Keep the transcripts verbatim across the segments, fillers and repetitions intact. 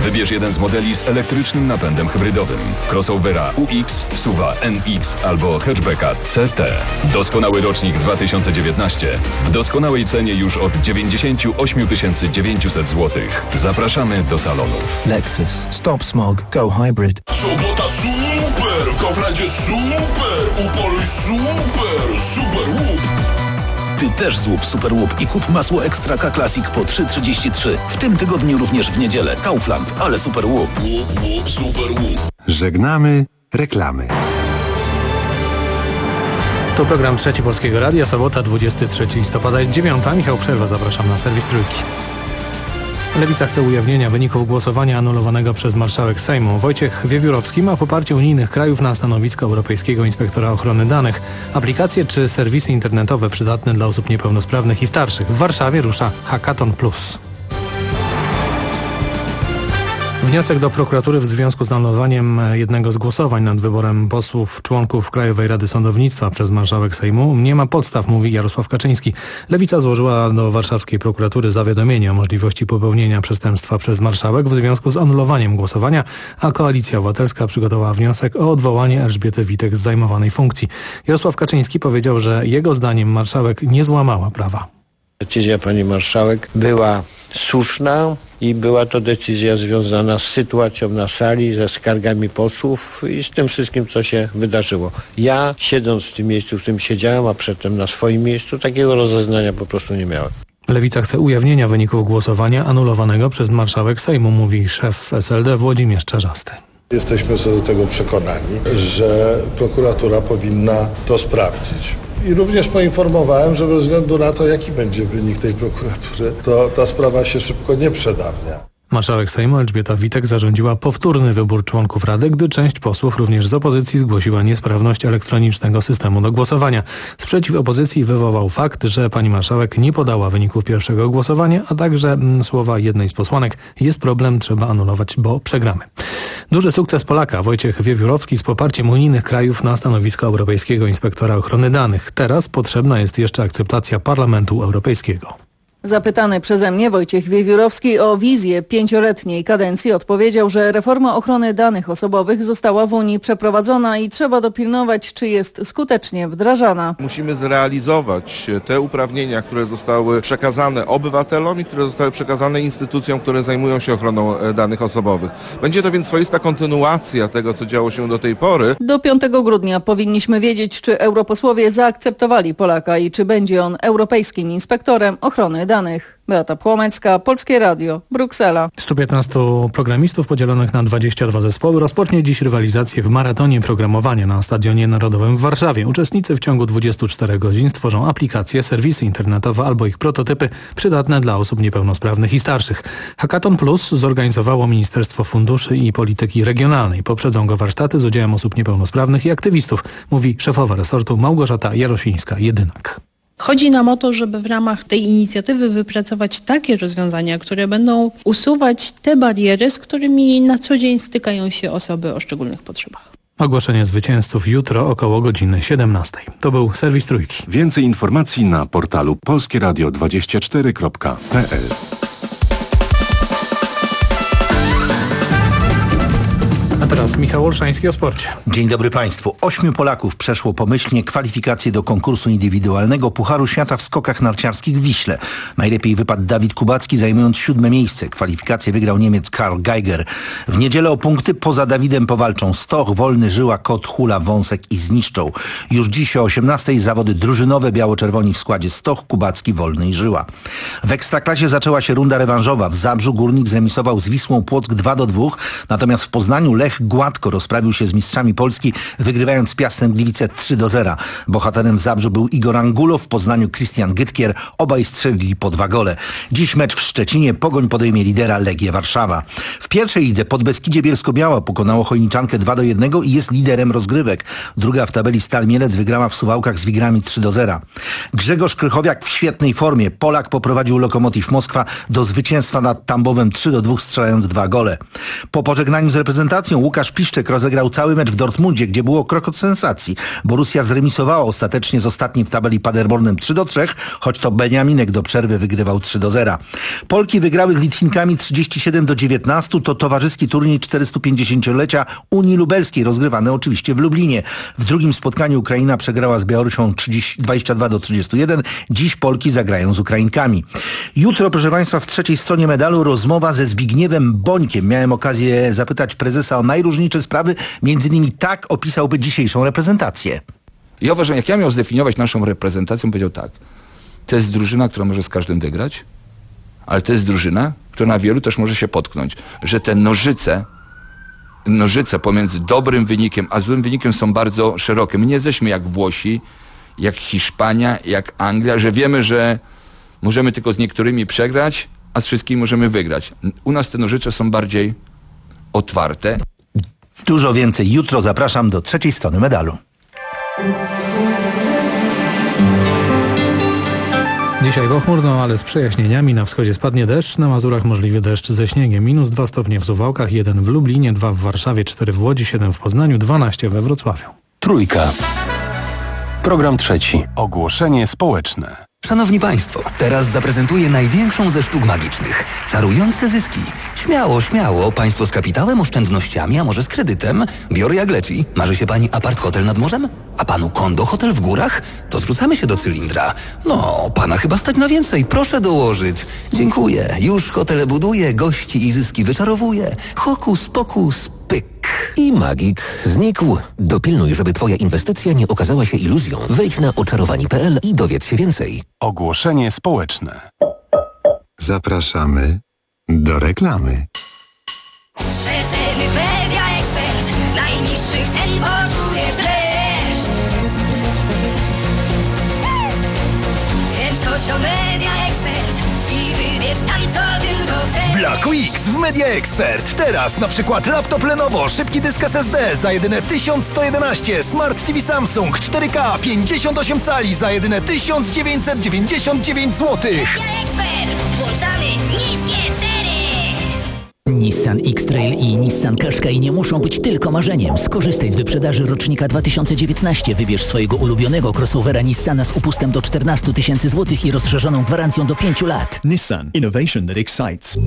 Wybierz jeden z modeli z elektrycznym napędem hybrydowym. Crossovera U X, S U V-a N X albo hatchbacka C T. Doskonały rocznik dwa tysiące dziewiętnaście. W doskonałej cenie już od dziewięćdziesiąt osiem tysięcy dziewięćset złotych. Zapraszamy do salonów. Lexus. Stop smog. Go hybrid. Sobota super! W Kauflandzie super! Upoluj super! Super łup! Ty też złup super łup i kup masło Extra K Classic po trzy trzydzieści trzy. W tym tygodniu również w niedzielę. Kaufland, ale super łup. Łup, łup, super łup. Żegnamy reklamy. To program Trzeci Polskiego Radia, sobota dwudziestego trzeciego listopada, jest dziewiąta. Michał Przerwa, zapraszam na serwis Trójki. Lewica chce ujawnienia wyników głosowania anulowanego przez marszałek Sejmu. Wojciech Wiewiórowski ma poparcie unijnych krajów na stanowisko Europejskiego Inspektora Ochrony Danych. Aplikacje czy serwisy internetowe przydatne dla osób niepełnosprawnych i starszych. W Warszawie rusza Hackathon Plus. Wniosek do prokuratury w związku z anulowaniem jednego z głosowań nad wyborem posłów członków Krajowej Rady Sądownictwa przez marszałek Sejmu nie ma podstaw, mówi Jarosław Kaczyński. Lewica złożyła do warszawskiej prokuratury zawiadomienie o możliwości popełnienia przestępstwa przez marszałek w związku z anulowaniem głosowania, a Koalicja Obywatelska przygotowała wniosek o odwołanie Elżbiety Witek z zajmowanej funkcji. Jarosław Kaczyński powiedział, że jego zdaniem marszałek nie złamała prawa. Decyzja pani marszałek była słuszna i była to decyzja związana z sytuacją na sali, ze skargami posłów i z tym wszystkim, co się wydarzyło. Ja, siedząc w tym miejscu, w którym siedziałem, a przedtem na swoim miejscu, takiego rozeznania po prostu nie miałem. Lewica chce ujawnienia wyników głosowania anulowanego przez marszałek Sejmu, mówi szef S L D Włodzimierz Czarzasty. Jesteśmy co do tego przekonani, że prokuratura powinna to sprawdzić. I również poinformowałem, że bez względu na to, jaki będzie wynik tej prokuratury, to ta sprawa się szybko nie przedawnia. Marszałek Sejmu Elżbieta Witek zarządziła powtórny wybór członków Rady, gdy część posłów również z opozycji zgłosiła niesprawność elektronicznego systemu do głosowania. Sprzeciw opozycji wywołał fakt, że pani marszałek nie podała wyników pierwszego głosowania, a także m, słowa jednej z posłanek: jest problem, trzeba anulować, bo przegramy. Duży sukces Polaka Wojciech Wiewiórowski z poparciem unijnych krajów na stanowisko Europejskiego Inspektora Ochrony Danych. Teraz potrzebna jest jeszcze akceptacja Parlamentu Europejskiego. Zapytany przeze mnie Wojciech Wiewiórowski o wizję pięcioletniej kadencji odpowiedział, że reforma ochrony danych osobowych została w Unii przeprowadzona i trzeba dopilnować, czy jest skutecznie wdrażana. Musimy zrealizować te uprawnienia, które zostały przekazane obywatelom i które zostały przekazane instytucjom, które zajmują się ochroną danych osobowych. Będzie to więc swoista kontynuacja tego, co działo się do tej pory. Do piątego grudnia powinniśmy wiedzieć, czy europosłowie zaakceptowali Polaka i czy będzie on europejskim inspektorem ochrony danych. Beata Płomecka, Polskie Radio, Bruksela. stu piętnastu programistów podzielonych na dwadzieścia dwa zespoły rozpocznie dziś rywalizację w maratonie programowania na Stadionie Narodowym w Warszawie. Uczestnicy w ciągu dwudziestu czterech godzin stworzą aplikacje, serwisy internetowe albo ich prototypy przydatne dla osób niepełnosprawnych i starszych. Hackathon Plus zorganizowało Ministerstwo Funduszy i Polityki Regionalnej. Poprzedzą go warsztaty z udziałem osób niepełnosprawnych i aktywistów, mówi szefowa resortu Małgorzata Jarosińska-Jedynak. Chodzi nam o to, żeby w ramach tej inicjatywy wypracować takie rozwiązania, które będą usuwać te bariery, z którymi na co dzień stykają się osoby o szczególnych potrzebach. Ogłoszenie zwycięzców jutro około godziny siedemnastej. To był serwis Trójki. Więcej informacji na portalu polskieradio dwadzieścia cztery kropka p l. A teraz Michał Olszański o sporcie. Dzień dobry Państwu. Ośmiu Polaków przeszło pomyślnie kwalifikacje do konkursu indywidualnego Pucharu Świata w skokach narciarskich w Wiśle. Najlepiej wypadł Dawid Kubacki, zajmując siódme miejsce. Kwalifikacje wygrał Niemiec Karl Geiger. W niedzielę o punkty poza Dawidem powalczą Stoch, Wolny, Żyła, Kot, Hula, Wąsek i Zniszczą. Już dziś o osiemnastej zawody drużynowe, biało-czerwoni w składzie Stoch, Kubacki, Wolny i Żyła. W Ekstraklasie zaczęła się runda rewanżowa. W Zabrzu Górnik zremisował z Wisłą Płock dwa do dwóch, natomiast w Poznaniu Lech gładko rozprawił się z mistrzami Polski, wygrywając z Piastem Gliwice trzy do zera. Bohaterem w Zabrzu był Igor Angulo, w Poznaniu Krystian Gytkier. Obaj strzelili po dwa gole. Dziś mecz w Szczecinie. Pogoń podejmie lidera Legię Warszawa. W pierwszej lidze Podbeskidzie Bielsko-Biała pokonało Chojniczankę dwa do jednego i jest liderem rozgrywek. Druga w tabeli Stal Mielec wygrała w Suwałkach z Wigrami trzy do zera. Grzegorz Krychowiak w świetnej formie. Polak poprowadził Lokomotiv Moskwa do zwycięstwa nad Tambowem trzy do dwóch, strzelając dwa gole. Po pożegnaniu z reprezentacją Łukasz Piszczek rozegrał cały mecz w Dortmundzie, gdzie było krok od sensacji. Borussia zremisowała ostatecznie z ostatnim w tabeli Paderbornem trzy do trzech, choć to Beniaminek do przerwy wygrywał trzy do zera. Polki wygrały z Litwinkami trzydzieści siedem do dziewiętnastu. To towarzyski turniej czterystupięćdziesięciolecia Unii Lubelskiej, rozgrywany oczywiście w Lublinie. W drugim spotkaniu Ukraina przegrała z Białorusią dwadzieścia dwa do trzydziestu jeden. Dziś Polki zagrają z Ukrainkami. Jutro, proszę Państwa, w trzeciej stronie medalu rozmowa ze Zbigniewem Bońkiem. Miałem okazję zapytać prezesa o najróżniejsze sprawy. Między innymi tak opisałby dzisiejszą reprezentację. Ja uważam, jak ja miał zdefiniować naszą reprezentację, powiedział tak. To jest drużyna, która może z każdym wygrać, ale to jest drużyna, która na wielu też może się potknąć. Że te nożyce, nożyce pomiędzy dobrym wynikiem a złym wynikiem są bardzo szerokie. My nie jesteśmy jak Włosi, jak Hiszpania, jak Anglia, że wiemy, że możemy tylko z niektórymi przegrać, a z wszystkimi możemy wygrać. U nas te nożyce są bardziej otwarte. Dużo więcej jutro. Zapraszam do trzeciej strony medalu. Dzisiaj pochmurno, ale z przejaśnieniami. Na wschodzie spadnie deszcz, na Mazurach możliwy deszcz ze śniegiem. Minus dwa stopnie w Suwałkach, jeden w Lublinie, dwa w Warszawie, cztery w Łodzi, siedem w Poznaniu, dwanaście we Wrocławiu. Trójka. Program trzeci. Ogłoszenie społeczne. Szanowni Państwo, teraz zaprezentuję największą ze sztuk magicznych. Czarujące zyski. Śmiało, śmiało. Państwo z kapitałem, oszczędnościami, a może z kredytem. Biorę jak leci. Marzy się Pani apart hotel nad morzem? A Panu kondo hotel w górach? To zrzucamy się do cylindra. No, Pana chyba stać na więcej. Proszę dołożyć. Dziękuję. Już hotel buduję, gości i zyski wyczarowuję. Hokus pokus, pyk. I magik znikł. Dopilnuj, żeby Twoja inwestycja nie okazała się iluzją. Wejdź na oczarowani kropka p l i dowiedz się więcej. Ogłoszenie społeczne. Zapraszamy do reklamy. Przeceny Media Expert. Najniższych cen poczujesz dreszcz. Więc chodź do Media Expert i wybierz tam, co tylko chcesz. Black Weeks w Media Expert. Teraz na przykład laptop Lenovo, szybki dysk S S D za jedyne tysiąc sto jedenaście, Smart T V Samsung cztery K pięćdziesiąt osiem cali za jedyne tysiąc dziewięćset dziewięćdziesiąt dziewięć złotych. Media Expert. Włączamy niskie ceny. Nissan X-Trail i Nissan Qashqai nie muszą być tylko marzeniem. Skorzystaj z wyprzedaży rocznika dwa tysiące dziewiętnaście. Wybierz swojego ulubionego crossovera Nissana z upustem do czternaście tysięcy złotych i rozszerzoną gwarancją do pięciu lat. Nissan. Innovation that excites.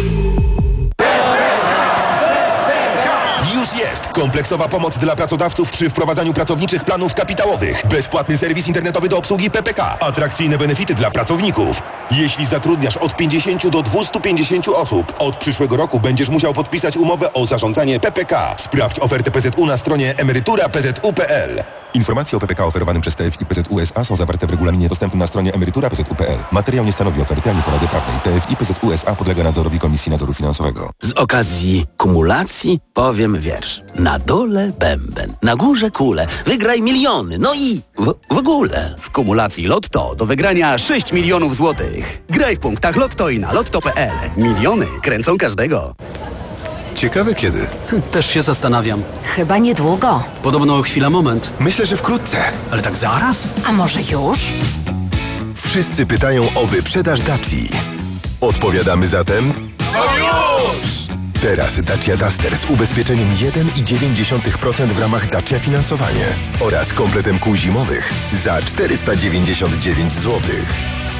Już jest kompleksowa pomoc dla pracodawców przy wprowadzaniu pracowniczych planów kapitałowych. Bezpłatny serwis internetowy do obsługi P P K. Atrakcyjne benefity dla pracowników. Jeśli zatrudniasz od pięćdziesięciu do dwustu pięćdziesięciu osób, od przyszłego roku będziesz musiał podpisać umowę o zarządzanie P P K. Sprawdź ofertę P Z U na stronie emerytura p z u kropka p l. Informacje o P P K oferowanym przez T F I P Z U S A są zawarte w regulaminie dostępnym na stronie emerytura p z u kropka p l. Materiał nie stanowi oferty ani porady prawnej. T F I P Z U S A podlega nadzorowi Komisji Nadzoru Finansowego. Z okazji kumulacji powiem wiersz. Na dole bęben, na górze kule, wygraj miliony, no i w, w ogóle. W kumulacji Lotto do wygrania sześć milionów złotych. Graj w punktach Lotto i na lotto kropka p l. Miliony kręcą każdego. Ciekawe kiedy. Też się zastanawiam. Chyba niedługo. Podobno chwila, moment. Myślę, że wkrótce. Ale tak zaraz? A może już? Wszyscy pytają o wyprzedaż Daci. Odpowiadamy zatem... To już! Teraz Dacia Duster z ubezpieczeniem jeden i dziewięć dziesiątych procent w ramach Dacia Finansowanie oraz kompletem kół zimowych za czterysta dziewięćdziesiąt dziewięć złotych.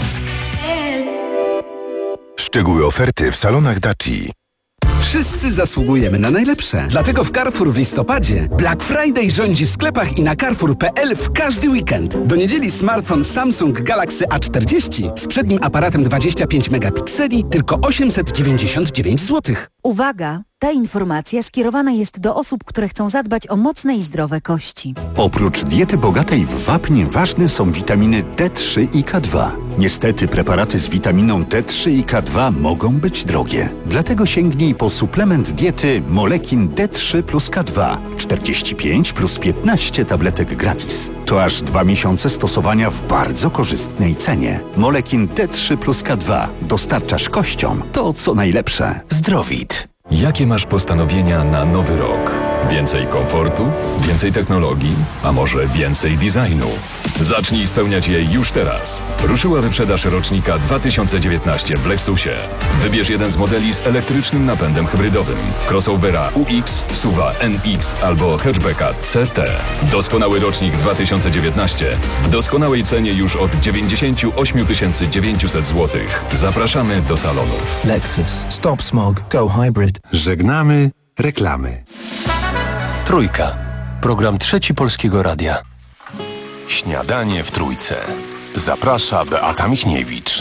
Szczegóły oferty w salonach Daci. Wszyscy zasługujemy na najlepsze. Dlatego w Carrefour w listopadzie Black Friday rządzi w sklepach i na carrefour kropka p l w każdy weekend. Do niedzieli smartfon Samsung Galaxy A czterdzieści z przednim aparatem dwadzieścia pięć megapikseli tylko osiemset dziewięćdziesiąt dziewięć złotych. Uwaga! Ta informacja skierowana jest do osób, które chcą zadbać o mocne i zdrowe kości. Oprócz diety bogatej w wapń ważne są witaminy D trzy i K dwa. Niestety preparaty z witaminą D trzy i K dwa mogą być drogie. Dlatego sięgnij po suplement diety Molekin D trzy plus K dwa. czterdzieści pięć plus piętnaście tabletek gratis. To aż dwa miesiące stosowania w bardzo korzystnej cenie. Molekin D trzy plus K dwa. Dostarczasz kościom to, co najlepsze. Zdrowit. Jakie masz postanowienia na nowy rok? Więcej komfortu, więcej technologii, a może więcej designu? Zacznij spełniać je już teraz. Ruszyła wyprzedaż rocznika dwa tysiące dziewiętnaście w Lexusie. Wybierz jeden z modeli z elektrycznym napędem hybrydowym. Crossovera U X, SUVa N X albo hatchbacka C T. Doskonały rocznik dwa tysiące dziewiętnaście w doskonałej cenie już od dziewięćdziesiąt osiem tysięcy dziewięćset złotych. Zapraszamy do salonu. Lexus. Stop smog. Go hybrid. Żegnamy reklamy. Trójka. Program Trzeci Polskiego Radia. Śniadanie w Trójce. Zaprasza Beata Michniewicz.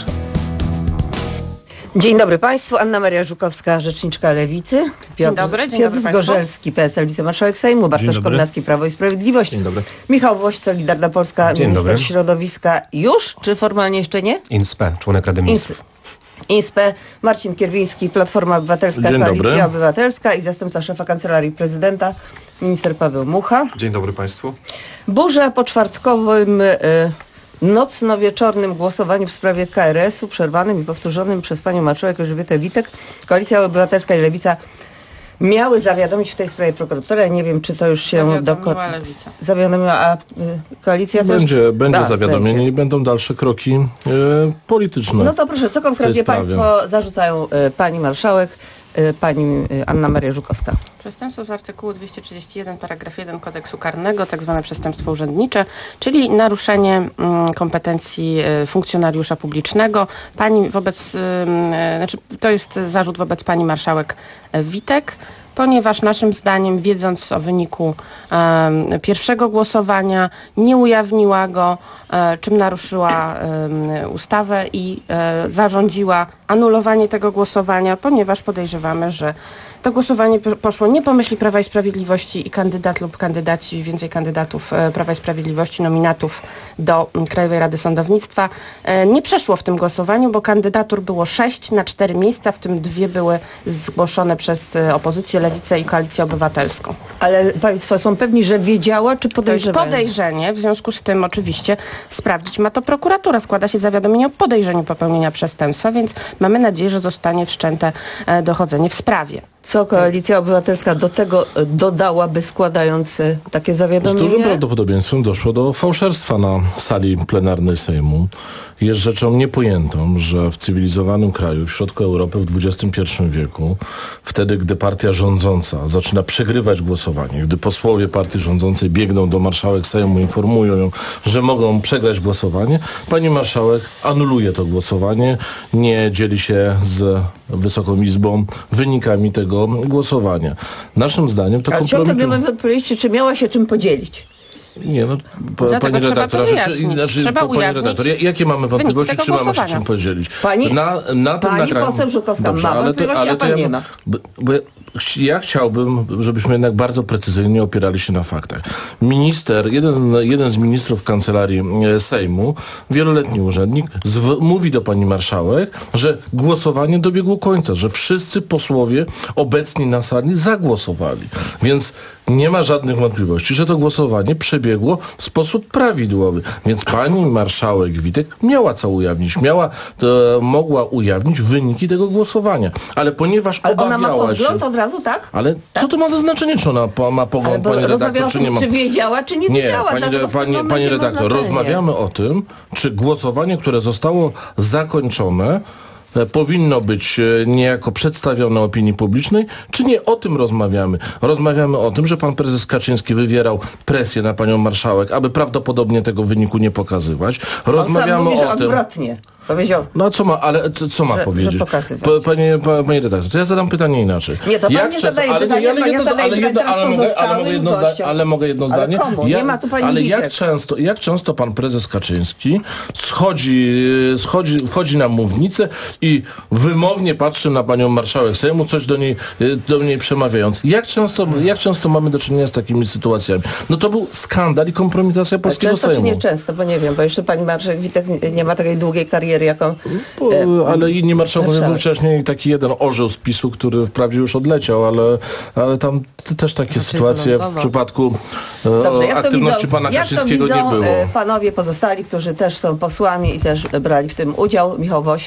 Dzień dobry Państwu. Anna Maria Żukowska, rzeczniczka Lewicy. Piotr, dzień dobry, dzień Piotr dobry Zgorzelski, P S L, wicemarszałek Sejmu. Bartosz Kodnacki, Prawo i Sprawiedliwość. Dzień dobry. Michał Woś, Solidarna Polska, Dzień minister dobry. środowiska. Już? Czy formalnie jeszcze nie? INSPE, członek Rady Ministrów. INSPE, Marcin Kierwiński, Platforma Obywatelska, Dzień Koalicja dobry. Obywatelska i zastępca szefa Kancelarii Prezydenta, minister Paweł Mucha. Dzień dobry Państwu. Burza po czwartkowym y, nocno-wieczornym głosowaniu w sprawie K R S-u, przerwanym i powtórzonym przez panią marszałek Elżbietę Witek, Koalicja Obywatelska i Lewica miały zawiadomić w tej sprawie prokuratora. Ja nie wiem, czy to już się Zawiadomiła Lewica. Zawiadomiła, a y, koalicja też? Będzie, będzie A, zawiadomienie będzie. i będą dalsze kroki e, polityczne. No to proszę, co konkretnie Państwo zarzucają y, pani marszałek, y, pani y, Anna Maria Żukowska? Przestępstwo z artykułu dwieście trzydzieści jeden, paragraf jeden Kodeksu Karnego, tak zwane przestępstwo urzędnicze, czyli naruszenie mm, kompetencji y, funkcjonariusza publicznego. Pani wobec, y, y, znaczy to jest zarzut wobec pani marszałek y, Witek, ponieważ naszym zdaniem, wiedząc o wyniku e, pierwszego głosowania, nie ujawniła go, e, czym naruszyła e, ustawę i e, zarządziła anulowanie tego głosowania, ponieważ podejrzewamy, że to głosowanie poszło nie po myśli Prawa i Sprawiedliwości i kandydat lub kandydaci, więcej kandydatów e, Prawa i Sprawiedliwości, nominatów do m, Krajowej Rady Sądownictwa, e, nie przeszło w tym głosowaniu, bo kandydatur było sześć na cztery miejsca, w tym dwie były zgłoszone przez e, opozycję, Lewicę i Koalicję Obywatelską. Ale Państwo są pewni, że wiedziała, czy podejrzewa? To jest podejrzenie, w związku z tym oczywiście sprawdzić ma to prokuratura. Składa się zawiadomienie o podejrzeniu popełnienia przestępstwa, więc mamy nadzieję, że zostanie wszczęte e, dochodzenie w sprawie. Co Koalicja Obywatelska do tego dodałaby, składając takie Z zawiadomienie? dużym prawdopodobieństwem doszło do fałszerstwa na sali plenarnej Sejmu. Jest rzeczą niepojętą, że w cywilizowanym kraju, w środku Europy w dwudziestym pierwszym wieku, wtedy, gdy partia rządząca zaczyna przegrywać głosowanie, gdy posłowie partii rządzącej biegną do marszałek Sejmu, informują ją, że mogą przegrać głosowanie, pani marszałek anuluje to głosowanie, nie dzieli się z Wysoką Izbą wynikami tego głosowania. Naszym zdaniem to Ale kompromituje... ciągle mamy odpowiedzieć, czy miała się czym podzielić? Nie, no, pa, Dlatego pani trzeba redaktor, to że, wyjaśnić. znaczy, Trzeba pani ujawnić redaktor, jakie mamy wątpliwości, tego czy mamy się głosowania. czym podzielić? Pani- na, na tym pani nagraniu... poseł Żukowska Dobrze, ma ale to, wątpliwości, ale a to pan ja, nie ma. Bo, bo ja chciałbym, żebyśmy jednak bardzo precyzyjnie opierali się na faktach. Minister, jeden z, jeden z ministrów Kancelarii e, Sejmu, wieloletni urzędnik, zw- mówi do pani marszałek, że głosowanie dobiegło końca, że wszyscy posłowie obecni na sali zagłosowali. Więc nie ma żadnych wątpliwości, że to głosowanie przebiegło w sposób prawidłowy. Więc pani marszałek Witek miała co ujawnić, miała, e, mogła ujawnić wyniki tego głosowania. Ale ponieważ Ale ona obawiała ma się... pogląd od razu, tak? Ale co to ma za znaczenie, czy ona po, ma pogląd, pani redaktor, czy nie ma? Czy wiedziała, czy nie, Nie, wiedziała? pani, Dlatego w tym pani, pani momencie ma redaktor, znaczenie. rozmawiamy o tym, czy głosowanie, które zostało zakończone, e, powinno być e, niejako przedstawione opinii publicznej, czy nie o tym rozmawiamy? Rozmawiamy o tym, że pan prezes Kaczyński wywierał presję na panią marszałek, aby prawdopodobnie tego wyniku nie pokazywać. Rozmawiamy On sam mówi, że o tym... odwrotnie. Powiedział. No co ma, ale co, co ma Że- powiedzieć? że pokazywać. Pa, panie, pa, panie redaktor, to ja zadam pytanie inaczej. Nie, to pan Jak nie często- zadaje ale, pytania, ale, pan jedno, ja zadaję ale, jedno, pytania ale, mogę, ale, mogę pozostałym jedno zda, gościom. ale mogę jedno Ale zdanie? komu? Nie ma tu pani ale jak Witek. często, jak często pan prezes Kaczyński schodzi, schodzi, wchodzi na mównicę i wymownie patrzy na panią marszałek Sejmu, coś do niej, do niej przemawiając. Jak często, jak często mamy do czynienia z takimi sytuacjami? No to był skandal i kompromitacja polskiego Często czy Sejmu. nie często, bo nie wiem, bo jeszcze pani marszałek Witek nie, nie ma takiej długiej kariery, jaką... Bo, ale inni marszałkowie marszałek. był wcześniej taki jeden orzeł z PiSu, który wprawdzie już odleciał, ale, ale tam t- też takie sytuacje w wylądował. przypadku e, Dobrze, jak to aktywności widzą, pana jak to Kaczyńskiego widzą, nie było. e, panowie pozostali, którzy też są posłami i też brali w tym udział. Michał Woś.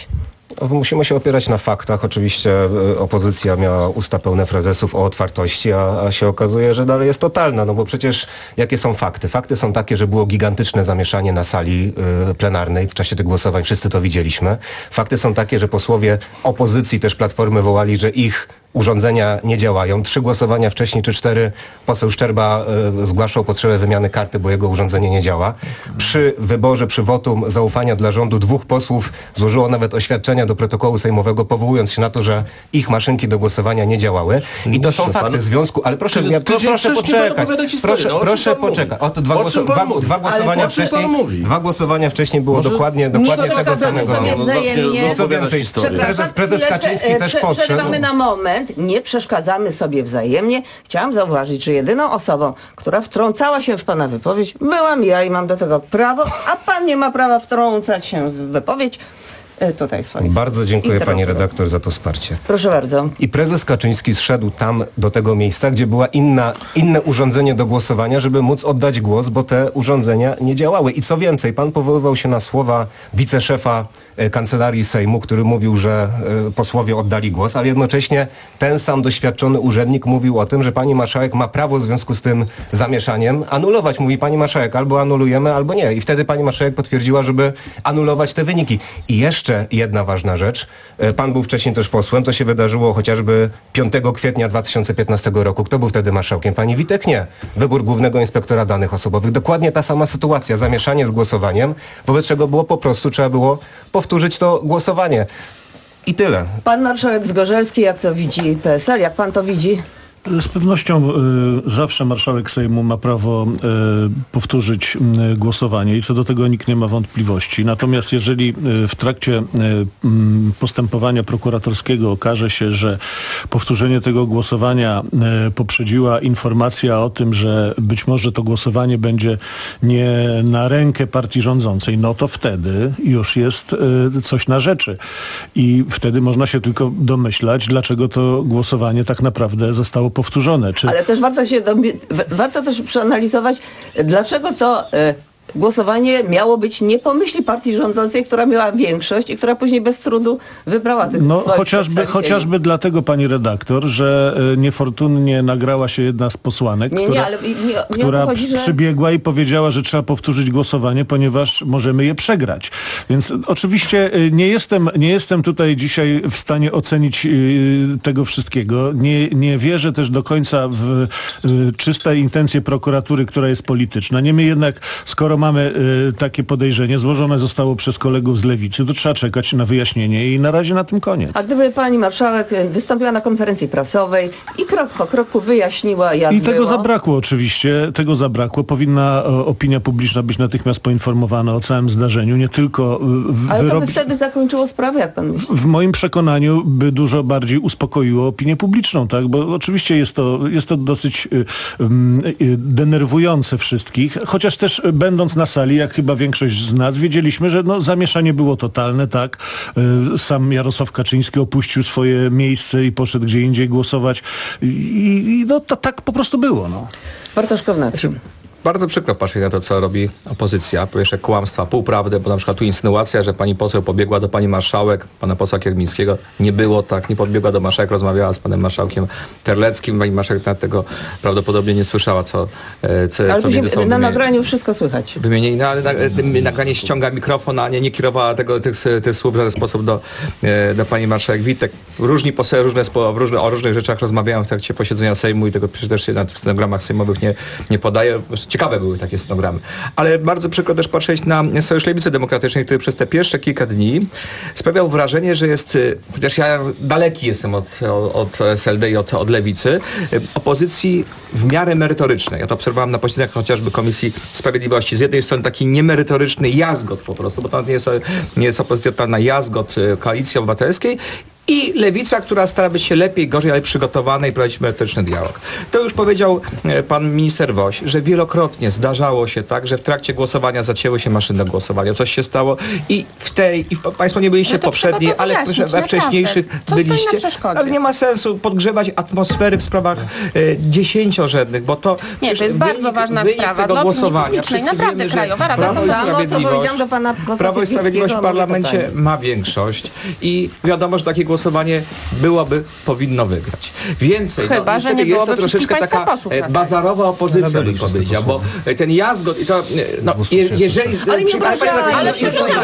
Musimy się opierać na faktach. Oczywiście opozycja miała usta pełne frazesów o otwartości, a, a się okazuje, że dalej jest totalna. No bo przecież jakie są fakty? Fakty są takie, że było gigantyczne zamieszanie na sali y, plenarnej w czasie tych głosowań. Wszyscy to widzieliśmy. Fakty są takie, że posłowie opozycji, też Platformy, wołali, że ich urządzenia nie działają. Trzy głosowania wcześniej, czy cztery, poseł Szczerba y, zgłaszał potrzebę wymiany karty, bo jego urządzenie nie działa. Przy wyborze, przy wotum zaufania dla rządu dwóch posłów złożyło nawet oświadczenia do protokołu sejmowego, powołując się na to, że ich maszynki do głosowania nie działały. I to są fakty w związku, ale proszę, ja, pro, proszę poczekać. Proszę, no, proszę poczekać. Oto dwa, głosu, dwa, dwa głosowania wcześniej, dwa głosowania wcześniej było Może dokładnie, dokładnie tego samego. No, co więcej, prezes, prezes Kaczyński też podszedł. Przerwamy na moment. Nie przeszkadzamy sobie wzajemnie. Chciałam zauważyć, że jedyną osobą, która wtrącała się w pana wypowiedź, byłam ja i mam do tego prawo, a pan nie ma prawa wtrącać się w wypowiedź. Tutaj swoich. Bardzo dziękuję pani redaktor za to wsparcie. Proszę bardzo. I prezes Kaczyński zszedł tam do tego miejsca, gdzie była inna, inne urządzenie do głosowania, żeby móc oddać głos, bo te urządzenia nie działały. I co więcej, pan powoływał się na słowa wiceszefa Kancelarii Sejmu, który mówił, że posłowie oddali głos, ale jednocześnie ten sam doświadczony urzędnik mówił o tym, że pani marszałek ma prawo w związku z tym zamieszaniem anulować. Mówi pani marszałek, albo anulujemy, albo nie. I wtedy pani marszałek potwierdziła, żeby anulować te wyniki. I jeszcze jedna ważna rzecz. Pan był wcześniej też posłem. To się wydarzyło chociażby piątego kwietnia dwa tysiące piętnastego roku. Kto był wtedy marszałkiem? Pani Witek? Nie. Wybór Głównego Inspektora Danych Osobowych. Dokładnie ta sama sytuacja. Zamieszanie z głosowaniem, wobec czego było po prostu, trzeba było powtórzyć to głosowanie. I tyle. Pan marszałek Zgorzelski, jak to widzi P S L? Jak pan to widzi? Z pewnością y, zawsze marszałek Sejmu ma prawo y, powtórzyć y, głosowanie i co do tego nikt nie ma wątpliwości. Natomiast jeżeli y, w trakcie y, y, postępowania prokuratorskiego okaże się, że powtórzenie tego głosowania y, poprzedziła informacja o tym, że być może to głosowanie będzie nie na rękę partii rządzącej, no to wtedy już jest y, coś na rzeczy. I wtedy można się tylko domyślać, dlaczego to głosowanie tak naprawdę zostało powtórzone. Czy... Ale też warto się do, warto też przeanalizować, dlaczego to y, głosowanie miało być nie po myśli partii rządzącej, która miała większość i która później bez trudu wybrała tych No swoich chociażby, chociażby dlatego, pani redaktor, że y, niefortunnie nagrała się jedna z posłanek, nie, która, nie, ale nie, nie która chodzi, że... przybiegła i powiedziała, że trzeba powtórzyć głosowanie, ponieważ możemy je przegrać. Więc oczywiście y, nie jestem, nie jestem tutaj dzisiaj w stanie ocenić y, tego wszystkiego. Nie, nie wierzę też do końca w y, czyste intencje prokuratury, która jest polityczna. Niemniej jednak, skoro mamy y, takie podejrzenie, złożone zostało przez kolegów z Lewicy, to trzeba czekać na wyjaśnienie i na razie na tym koniec. A gdyby pani marszałek wystąpiła na konferencji prasowej i krok po kroku wyjaśniła, jak I tego było. zabrakło oczywiście, tego zabrakło. Powinna o, opinia publiczna być natychmiast poinformowana o całym zdarzeniu, nie tylko w, Ale to wyrobić... by wtedy zakończyło sprawę, jak pan myśli? W moim przekonaniu by dużo bardziej uspokoiło opinię publiczną, tak? Bo oczywiście jest to, jest to dosyć y, y, denerwujące wszystkich, chociaż też będąc na sali, jak chyba większość z nas, wiedzieliśmy, że no, zamieszanie było totalne, tak? Y, sam Jarosław Kaczyński opuścił swoje miejsce i poszedł gdzie indziej głosować i, i no to tak po prostu było, no. Bartosz Kownacki. Bardzo przykro patrzeć na to, co robi opozycja. Po pierwsze kłamstwa, półprawdy, bo na przykład tu insynuacja, że pani poseł pobiegła do pani marszałek, pana posła Kierwińskiego. Nie było tak, nie podbiegła do marszałek, rozmawiała z panem marszałkiem Terleckim. Pani marszałek nawet tego prawdopodobnie nie słyszała, co, co, ale co między sobą na wymieni... nagraniu wszystko słychać. Wymienili, no ale na, nagranie ściąga mikrofon, a nie, nie kierowała tego, tych, tych słów w żaden sposób do, do pani marszałek Witek. Różni poseł różne, różne, o różnych rzeczach rozmawiają w trakcie posiedzenia Sejmu i tego przecież też się na tych stenogramach sejmowych nie, nie podaje. Ciekawe były takie stenogramy. Ale bardzo przykro też patrzeć na Sojusz Lewicy Demokratycznej, który przez te pierwsze kilka dni sprawiał wrażenie, że jest, chociaż ja daleki jestem od, od S L D i od, od Lewicy, opozycji w miarę merytorycznej. Ja to obserwowałem na posiedzeniach chociażby Komisji Sprawiedliwości. Z jednej strony taki niemerytoryczny jazgot po prostu, bo to nie jest, nie jest opozycja totalna, jazgot Koalicji Obywatelskiej i lewica, która stara być się lepiej, gorzej, ale przygotowana i prowadzić merytoryczny dialog. To już powiedział e, pan minister Woś, że wielokrotnie zdarzało się tak, że w trakcie głosowania zacięły się maszyny do głosowania. Coś się stało i w tej, i w, państwo nie byliście poprzedniej, ale we wcześniejszych byliście. Ale nie ma sensu podgrzewać atmosfery w sprawach e, dziesięciorzędnych, bo to nie, to jest wynik, bardzo ważna wynik sprawa tego dla głosowania. opinii naprawdę wiemy, Krajowa Rada Prawo i Sprawiedliwość, do pana Prawo i Sprawiedliwość w parlamencie ma większość i wiadomo, że takie głosowanie byłoby, powinno wygrać. Więcej, Chyba, no, że nie jest to byłoby troszeczkę taka posłów bazarowa opozycja, bym powiedział, bo ten jazgot i to, no, je, jeżeli... Ale nie ale, ale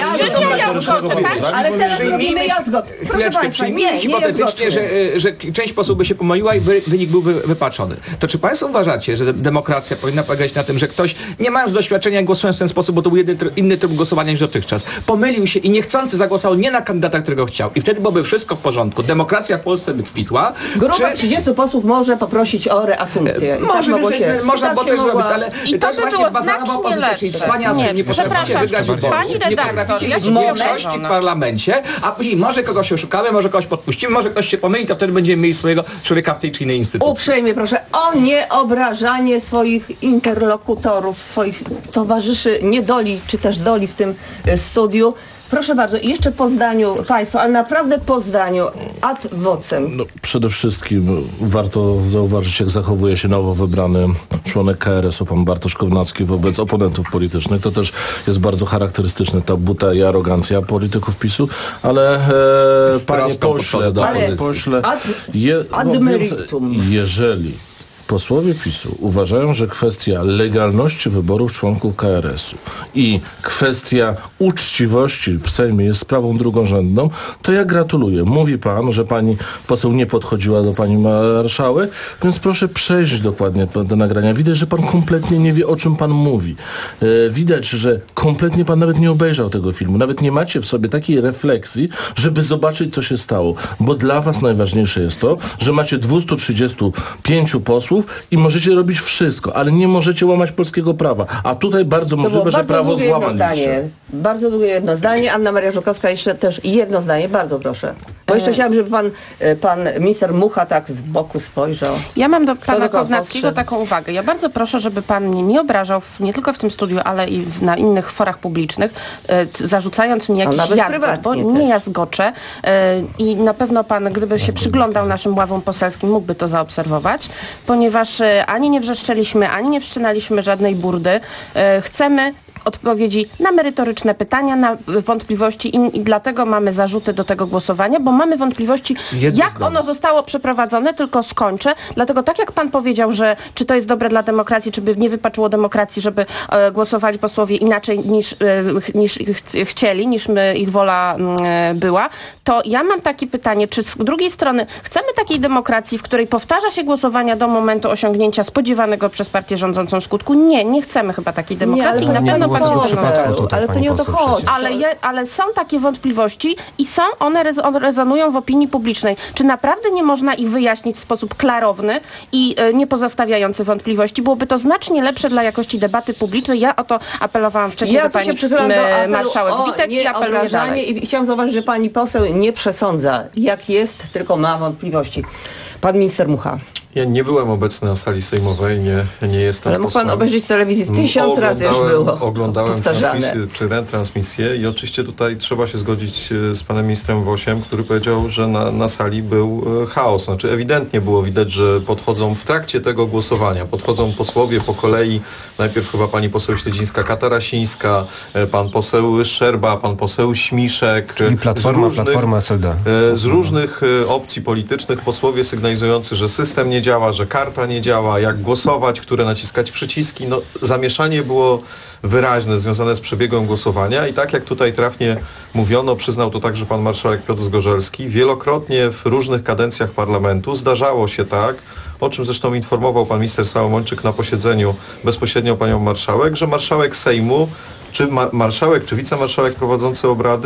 ale teraz robimy jazgot. Proszę państwa, przyjmijmy nie, hipotetycznie, że, że część posłów by się pomyliła i wynik byłby wypaczony. To czy państwo uważacie, że demokracja powinna polegać na tym, że ktoś, nie mając doświadczenia, głosując w ten sposób, bo to był jeden, inny tryb głosowania niż dotychczas, pomylił się i niechcący zagłosował nie na kandydata, którego chciał. I wtedy byłoby wszystko w porządku. Demokracja w Polsce by kwitła. Grupa trzydziestu posłów może poprosić o reasumpcję. Może tak by się, można było też zrobić, ale I to jest by właśnie bazarowa opozycja, czyli cwaniactwo. Nie, nie potraficie wygrać wyborów, nie potraficie mieć większości w parlamencie, a później może kogoś oszukamy, może kogoś podpuścimy, może ktoś się pomyli, to wtedy będziemy mieli swojego człowieka w tej czy innej instytucji. Uprzejmie proszę o nieobrażanie swoich interlokutorów, swoich towarzyszy niedoli, czy też doli w tym studiu. Proszę bardzo, i jeszcze po zdaniu państwa, ale naprawdę po zdaniu, ad vocem. No, przede wszystkim warto zauważyć, jak zachowuje się nowo wybrany członek K R S u, pan Bartosz Kownacki, wobec oponentów politycznych. To też jest bardzo charakterystyczne, ta buta i arogancja polityków PiSu, ale e, panie pośle, panie pośle, ad, je, ad no, meritum. więc, jeżeli posłowie PiSu uważają, że kwestia legalności wyborów członków K R S u i kwestia uczciwości w Sejmie jest sprawą drugorzędną, to ja gratuluję. Mówi pan, że pani poseł nie podchodziła do pani marszałek, więc proszę przejrzeć dokładnie te nagrania. Widać, że pan kompletnie nie wie, o czym pan mówi. E, widać, że kompletnie pan nawet nie obejrzał tego filmu. Nawet nie macie w sobie takiej refleksji, żeby zobaczyć, co się stało. Bo dla was najważniejsze jest to, że macie dwieście trzydzieści pięć posłów i możecie robić wszystko, ale nie możecie łamać polskiego prawa. A tutaj bardzo to możliwe, bardzo że prawo złamaliście. Bardzo długie jedno zdanie. Anna Maria Żukowska jeszcze też jedno zdanie. Bardzo proszę. Bo jeszcze chciałam, żeby pan, pan minister Mucha tak z boku spojrzał. Ja mam do pana Kownackiego taką uwagę. Ja bardzo proszę, żeby pan mnie nie obrażał w, nie tylko w tym studiu, ale i w, na innych forach publicznych, y, zarzucając mi jakiś jazgot, bo nie też. jazgoczę. Y, I na pewno pan, gdyby się przyglądał naszym ławom poselskim, mógłby to zaobserwować, ponieważ y, ani nie wrzeszczeliśmy, ani nie wszczynaliśmy żadnej burdy. Y, chcemy odpowiedzi na merytoryczne pytania, na wątpliwości i, i dlatego mamy zarzuty do tego głosowania, bo mamy wątpliwości, Jedno jak zdanie. ono zostało przeprowadzone, tylko skończę. Dlatego tak jak pan powiedział, że czy to jest dobre dla demokracji, czy by nie wypaczyło demokracji, żeby e, głosowali posłowie inaczej niż, e, niż ch chcieli, niż my, ich wola e, była, to ja mam takie pytanie, czy z drugiej strony chcemy takiej demokracji, w której powtarza się głosowania do momentu osiągnięcia spodziewanego przez partię rządzącą skutku? Nie, nie chcemy chyba takiej demokracji. Nie, I na pewno pan się to, ale to nie o to chodzi. Ale, je, ale są takie wątpliwości i są one rezonują w opinii publicznej. Czy naprawdę nie można ich wyjaśnić w sposób klarowny i y, nie pozostawiający wątpliwości? Byłoby to znacznie lepsze dla jakości debaty publicznej. Ja o to apelowałam wcześniej ja do pani się przychylam do apelu marszałek Witek i apeluję dalej. I chciałam zauważyć, że pani poseł nie przesądza, jak jest, tylko ma wątpliwości. Pan minister Mucha. Ja nie byłem obecny na sali sejmowej, nie, nie jestem Ale mógł posłem. pan obejrzeć w telewizji tysiąc razy już było Oglądałem transmisję, czy retransmisję i oczywiście tutaj trzeba się zgodzić z panem ministrem Wosiem, który powiedział, że na, na sali był chaos. Znaczy ewidentnie było widać, że podchodzą w trakcie tego głosowania, podchodzą posłowie po kolei, najpierw chyba pani poseł Śledzińska-Katarasińska, pan poseł Szczerba, pan poseł Śmiszek. Czyli Platforma, z różnych, Platforma S L D. Z różnych opcji politycznych posłowie sygnalizujący, że system nie działa, że karta nie działa, jak głosować, które naciskać przyciski. No, zamieszanie było wyraźne, związane z przebiegiem głosowania i tak jak tutaj trafnie mówiono, przyznał to także pan marszałek Piotr Zgorzelski, wielokrotnie w różnych kadencjach parlamentu zdarzało się tak, o czym zresztą informował pan minister Sałomończyk na posiedzeniu bezpośrednio panią marszałek, że marszałek Sejmu czy ma marszałek, czy wicemarszałek prowadzący obrady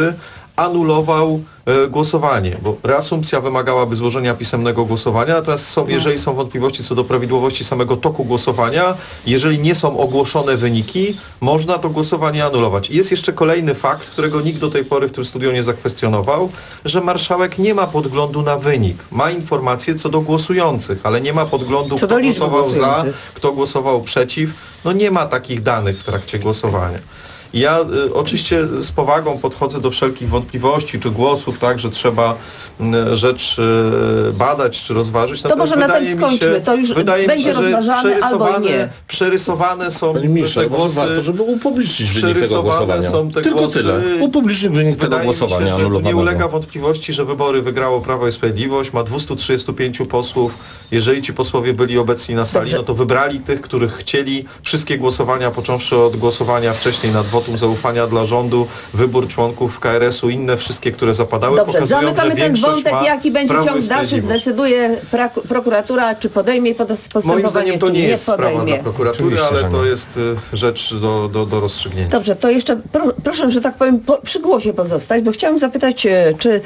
anulował e, głosowanie, bo reasumpcja wymagałaby złożenia pisemnego głosowania, natomiast są, jeżeli są wątpliwości co do prawidłowości samego toku głosowania, jeżeli nie są ogłoszone wyniki, można to głosowanie anulować. I jest jeszcze kolejny fakt, którego nikt do tej pory w tym studiu nie zakwestionował, że marszałek nie ma podglądu na wynik. Ma informacje co do głosujących, ale nie ma podglądu, co kto do liczby głosował za, głosujących. kto głosował przeciw. No nie ma takich danych w trakcie głosowania. Ja y, oczywiście z powagą podchodzę do wszelkich wątpliwości czy głosów, tak, że trzeba y, rzecz y, badać czy rozważyć. To może na wydaje tym mi skończmy. Się, To już wydaje będzie mi się, rozważane albo nie. Przerysowane są Panie ministrze, te może głosy. warto, żeby upublicznić wynik tego głosowania. Są te Tylko głosy, tyle. Upublicznić wynik tego wydaje głosowania mi się, że anulowanego. nie ulega wątpliwości, że wybory wygrało Prawo i Sprawiedliwość. Ma dwieście trzydzieści pięć posłów. Jeżeli ci posłowie byli obecni na sali, Dobrze. no to wybrali tych, których chcieli. Wszystkie głosowania, począwszy od głosowania wcześniej nad wotum zaufania dla rządu, wybór członków K R S u, inne wszystkie, które zapadały, Dobrze, pokazują, zamykamy że ten większość wątek, ma jaki będzie Prawo i ciąg dalszy, Sprawiedliwość. zdecyduje prak- prokuratura, czy podejmie pod- postępowanie, Moim zdaniem to czy nie nie jest sprawa podejmie. dla prokuratury, Oczywiście, ale że to nie. jest y, rzecz do, do, do rozstrzygnięcia. Dobrze, to jeszcze pro, proszę, że tak powiem, po, przy głosie pozostać, bo chciałam zapytać, e, czy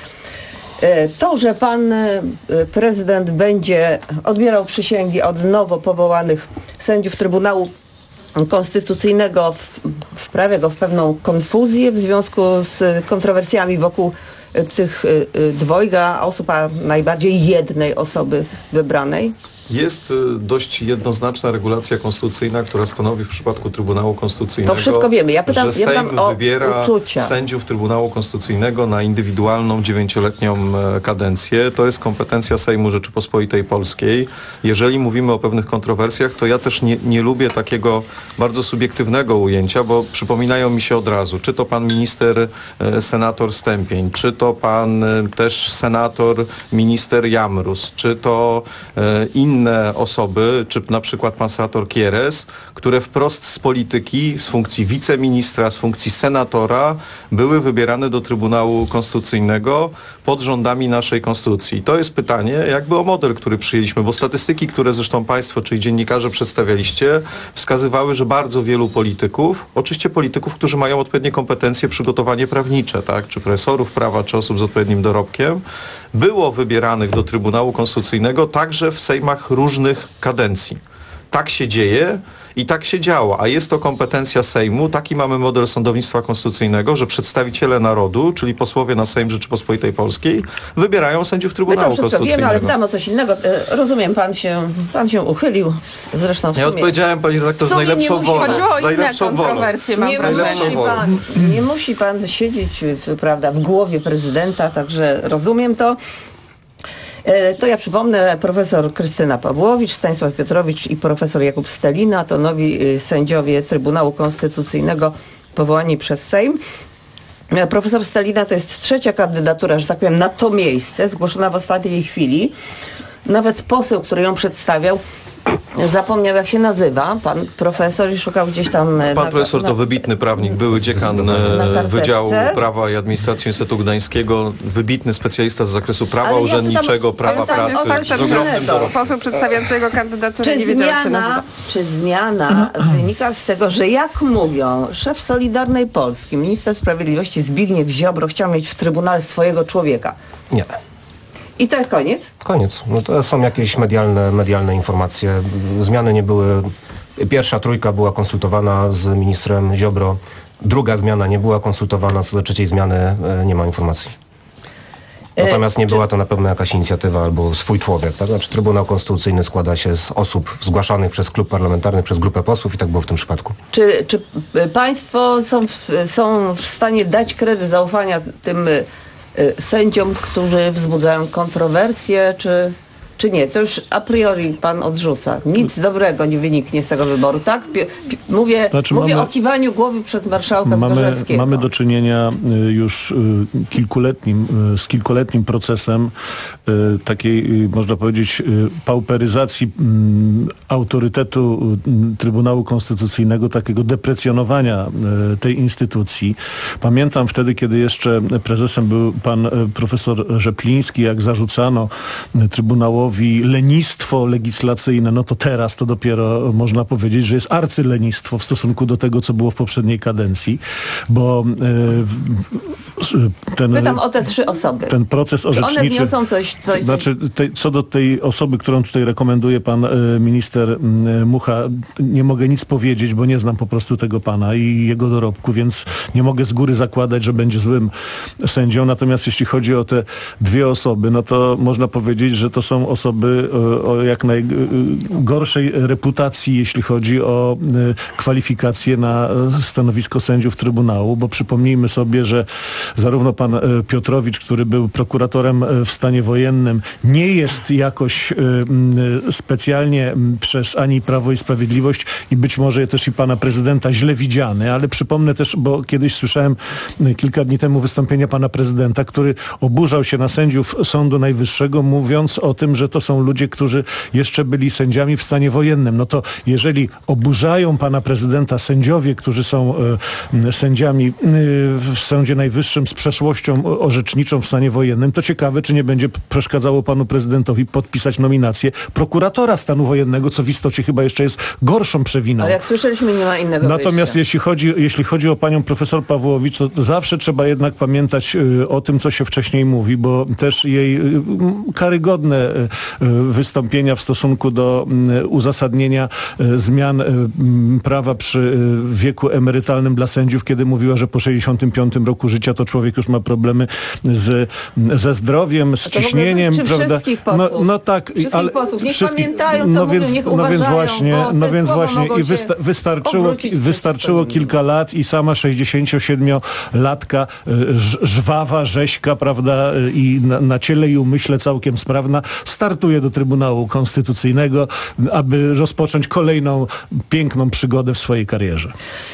e, to, że pan e, prezydent będzie odbierał przysięgi od nowo powołanych sędziów Trybunału Konstytucyjnego, w, wprawia go w pewną konfuzję w związku z kontrowersjami wokół e, tych e, e, dwojga osób, a najbardziej jednej osoby wybranej? Jest y, dość jednoznaczna regulacja konstytucyjna, która stanowi w przypadku Trybunału Konstytucyjnego, To wszystko wiemy. Ja pytam- że ja Sejm pytam o wybiera uczucia. sędziów Trybunału Konstytucyjnego na indywidualną dziewięcioletnią e, kadencję. To jest kompetencja Sejmu Rzeczypospolitej Polskiej. Jeżeli mówimy o pewnych kontrowersjach, to ja też nie, nie lubię takiego bardzo subiektywnego ujęcia, bo przypominają mi się od razu, czy to pan minister e, senator Stępień, czy to pan e, też senator minister Jamrus, czy to e, inne osoby, czy na przykład pan senator Kieres, które wprost z polityki, z funkcji wiceministra, z funkcji senatora były wybierane do Trybunału Konstytucyjnego pod rządami naszej konstytucji. I to jest pytanie jakby o model, który przyjęliśmy, bo statystyki, które zresztą państwo, czyli dziennikarze przedstawialiście, wskazywały, że bardzo wielu polityków, oczywiście polityków, którzy mają odpowiednie kompetencje, przygotowanie prawnicze, tak, czy profesorów prawa, czy osób z odpowiednim dorobkiem, było wybieranych do Trybunału Konstytucyjnego także w sejmach różnych kadencji. Tak się dzieje i tak się działo, a jest to kompetencja Sejmu. Taki mamy model sądownictwa konstytucyjnego, że przedstawiciele narodu, czyli posłowie na Sejm Rzeczypospolitej Polskiej, wybierają sędziów My Trybunału to wszystko Konstytucyjnego. wiemy, ale pytam o coś innego. E, Rozumiem, pan się, pan się uchylił, zresztą w Ja sumie. odpowiedziałem, pani redaktor, z W sumie nie najlepszą musi- wolą. Chodziło o Z inne najlepszą wolą. kontrowersje, mam Nie wrażenie. musi, pan, nie musi pan siedzieć w, prawda, w głowie prezydenta, także rozumiem to. E, To ja przypomnę, profesor Krystyna Pawłowicz, Stanisław Piotrowicz i profesor Jakub Stelina to nowi y, sędziowie Trybunału Konstytucyjnego powołani przez Sejm. E, Profesor Stelina to jest trzecia kandydatura, że tak powiem, na to miejsce, zgłoszona w ostatniej chwili. Nawet poseł, który ją przedstawiał, zapomniał, jak się nazywa, pan profesor, i szukał gdzieś tam... e, Pan na- profesor na- to wybitny prawnik, były dziekan Na e, karteczce. Wydziału Prawa i Administracji Uniwersytetu Gdańskiego, wybitny specjalista z zakresu prawa Ale ja urzędniczego, pytam- prawa ale tak, pracy, o tak, tak, z ogromnym nie, to. dorobkiem. Poseł przedstawiający jego kandydaturę Czy nie wiedział, jak się zmiana, nazywa. czy zmiana wynika z tego, że jak mówią, szef Solidarnej Polski, minister sprawiedliwości Zbigniew Ziobro chciał mieć w Trybunale swojego człowieka. Nie. I to koniec? Koniec. No to są jakieś medialne, medialne informacje. Zmiany nie były... Pierwsza trójka była konsultowana z ministrem Ziobro. Druga zmiana nie była konsultowana, co do trzeciej zmiany e, nie ma informacji. Natomiast nie była to na pewno jakaś inicjatywa albo swój człowiek. Tak? Znaczy, Trybunał Konstytucyjny składa się z osób zgłaszanych przez klub parlamentarny, przez grupę posłów i tak było w tym przypadku. Czy, czy y, państwo są w, są w stanie dać kredyt zaufania tym y, y, sędziom, którzy wzbudzają kontrowersje, czy, czy nie? To już a priori pan odrzuca. Nic dobrego nie wyniknie z tego wyboru, tak? Pi, pi, mówię Znaczy, mówię mamy- o kiwaniu głowy przez marszałka Mamy, Zgorzelskiego. mamy do czynienia y, już y, kilkuletnim, y, z kilkuletnim procesem y, takiej, y, można powiedzieć, y, pauperyzacji y, autorytetu y, Trybunału Konstytucyjnego, takiego deprecjonowania y, tej instytucji. Pamiętam wtedy, kiedy jeszcze prezesem był pan y, profesor Rzepliński, jak zarzucano y, Trybunałowi Pawłowi lenistwo legislacyjne, no to teraz to dopiero można powiedzieć, że jest arcylenistwo w stosunku do tego, co było w poprzedniej kadencji, bo e, ten... Pytam o te trzy osoby. Ten proces orzeczniczy... Czy one wniosą coś... coś znaczy, te, co do tej osoby, którą tutaj rekomenduje pan e, minister e, Mucha, nie mogę nic powiedzieć, bo nie znam po prostu tego pana i jego dorobku, więc nie mogę z góry zakładać, że będzie złym sędzią. Natomiast jeśli chodzi o te dwie osoby, no to można powiedzieć, że to są osoby o, o jak najgorszej reputacji, jeśli chodzi o e, kwalifikacje na stanowisko sędziów Trybunału, bo przypomnijmy sobie, że zarówno pan Piotrowicz, który był prokuratorem w stanie wojennym, nie jest jakoś specjalnie przez ani Prawo i Sprawiedliwość i być może też i pana prezydenta źle widziany, ale przypomnę też, bo kiedyś słyszałem kilka dni temu wystąpienia pana prezydenta, który oburzał się na sędziów Sądu Najwyższego, mówiąc o tym, że to są ludzie, którzy jeszcze byli sędziami w stanie wojennym. No to jeżeli oburzają pana prezydenta sędziowie, którzy są e, sędziami e, w Sądzie Najwyższym z przeszłością orzeczniczą w stanie wojennym, to ciekawe, czy nie będzie przeszkadzało panu prezydentowi podpisać nominację prokuratora stanu wojennego, co w istocie chyba jeszcze jest gorszą przewiną. Ale jak słyszeliśmy, nie ma innego Natomiast wyjścia. jeśli chodzi, jeśli chodzi o panią profesor Pawłowicz, to zawsze trzeba jednak pamiętać y, o tym, co się wcześniej mówi, bo też jej y, karygodne y, wystąpienia w stosunku do y, uzasadnienia y, zmian y, prawa przy y, wieku emerytalnym dla sędziów, kiedy mówiła, że po sześćdziesiątym piątym roku życia to człowiek już ma problemy z, ze zdrowiem, z ciśnieniem, czy prawda? wszystkich posłów? No, no tak, wszystkich ale posłów. Niech wszystkich, pamiętają, co no mówią, więc, niech no uważają, więc właśnie, bo no te więc słowa właśnie mogą i wysta wystarczyło, wystarczyło kilka lat i sama sześćdziesięciosiedmiolatka żwawa, rzeźka, prawda, i na, na ciele i umyśle całkiem sprawna, startuje do Trybunału Konstytucyjnego, aby rozpocząć kolejną piękną przygodę w swojej karierze.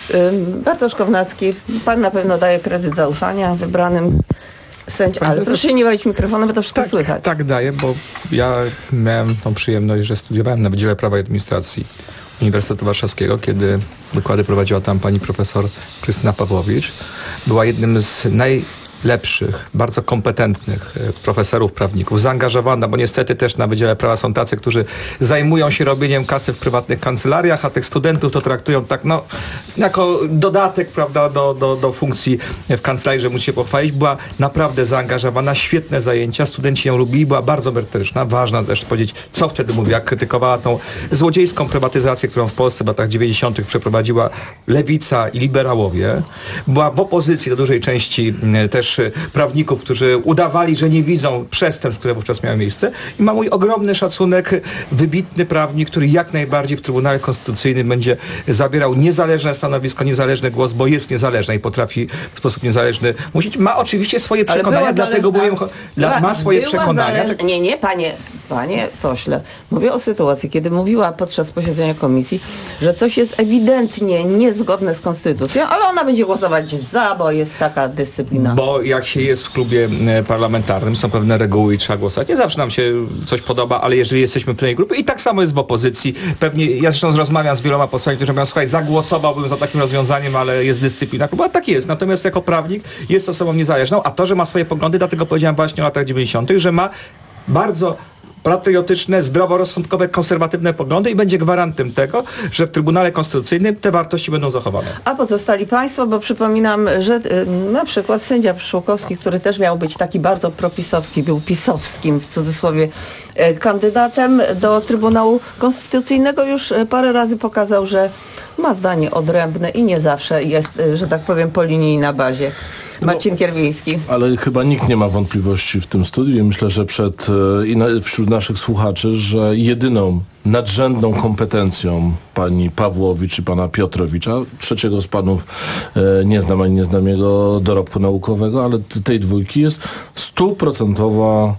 Bartosz Kownacki, pan na pewno daje kredyt zaufania wybranym sędziom, ale proszę nie bawić mikrofonu, bo to wszystko tak, słychać. Tak, daję, bo ja miałem tą przyjemność, że studiowałem na Wydziale Prawa i Administracji Uniwersytetu Warszawskiego, kiedy wykłady prowadziła tam pani profesor Krystyna Pawłowicz. Była jednym z najlepszych, bardzo kompetentnych profesorów, prawników, zaangażowana, bo niestety też na Wydziale Prawa są tacy, którzy zajmują się robieniem kasy w prywatnych kancelariach, a tych studentów to traktują tak, no, jako dodatek, prawda, do, do, do funkcji w kancelarii, że musi się pochwalić. Była naprawdę zaangażowana, świetne zajęcia, studenci ją lubili, była bardzo merytoryczna, ważna też powiedzieć, co wtedy mówiła, krytykowała tą złodziejską prywatyzację, którą w Polsce w latach dziewięćdziesiątych przeprowadziła lewica i liberałowie. Była w opozycji do dużej części też prawników, którzy udawali, że nie widzą przestępstw, które wówczas miały miejsce. I ma mój ogromny szacunek, wybitny prawnik, który jak najbardziej w Trybunale Konstytucyjnym będzie zabierał niezależne stanowisko, niezależny głos, bo jest niezależny i potrafi w sposób niezależny mówić. Ma oczywiście swoje Ale przekonania, dlatego zależna, mówię, dla, ma swoje przekonania. Zależ... Nie, nie, panie, panie pośle. Mówię o sytuacji, kiedy mówiła podczas posiedzenia komisji, że coś jest ewidentnie niezgodne z konstytucją, ale ona będzie głosować za, bo jest taka dyscyplina. Bo jak się jest w klubie parlamentarnym, są pewne reguły i trzeba głosować. Nie zawsze nam się coś podoba, ale jeżeli jesteśmy w pełnej grupie i tak samo jest w opozycji. Pewnie, ja zresztą rozmawiam z wieloma posłami, którzy mówią, słuchaj, zagłosowałbym za takim rozwiązaniem, ale jest dyscyplina klubu. A tak jest. Natomiast jako prawnik jest osobą niezależną, a to, że ma swoje poglądy, dlatego powiedziałem właśnie o latach dziewięćdziesiątych, że ma bardzo patriotyczne, zdroworozsądkowe, konserwatywne poglądy i będzie gwarantem tego, że w Trybunale Konstytucyjnym te wartości będą zachowane. A pozostali państwo, bo przypominam, że y, na przykład sędzia Pszczółkowski, który też miał być taki bardzo propisowski, był pisowskim w cudzysłowie y, kandydatem do Trybunału Konstytucyjnego, już y, parę razy pokazał, że ma zdanie odrębne i nie zawsze jest, y, że tak powiem, po linii na bazie. Marcin Kierwiejski. Ale chyba nikt nie ma wątpliwości w tym studiu i myślę, że przed, i na, wśród naszych słuchaczy, że jedyną nadrzędną kompetencją pani Pawłowicz i pana Piotrowicza, trzeciego z panów e, nie znam ani nie znam jego dorobku naukowego, ale tej dwójki jest stuprocentowa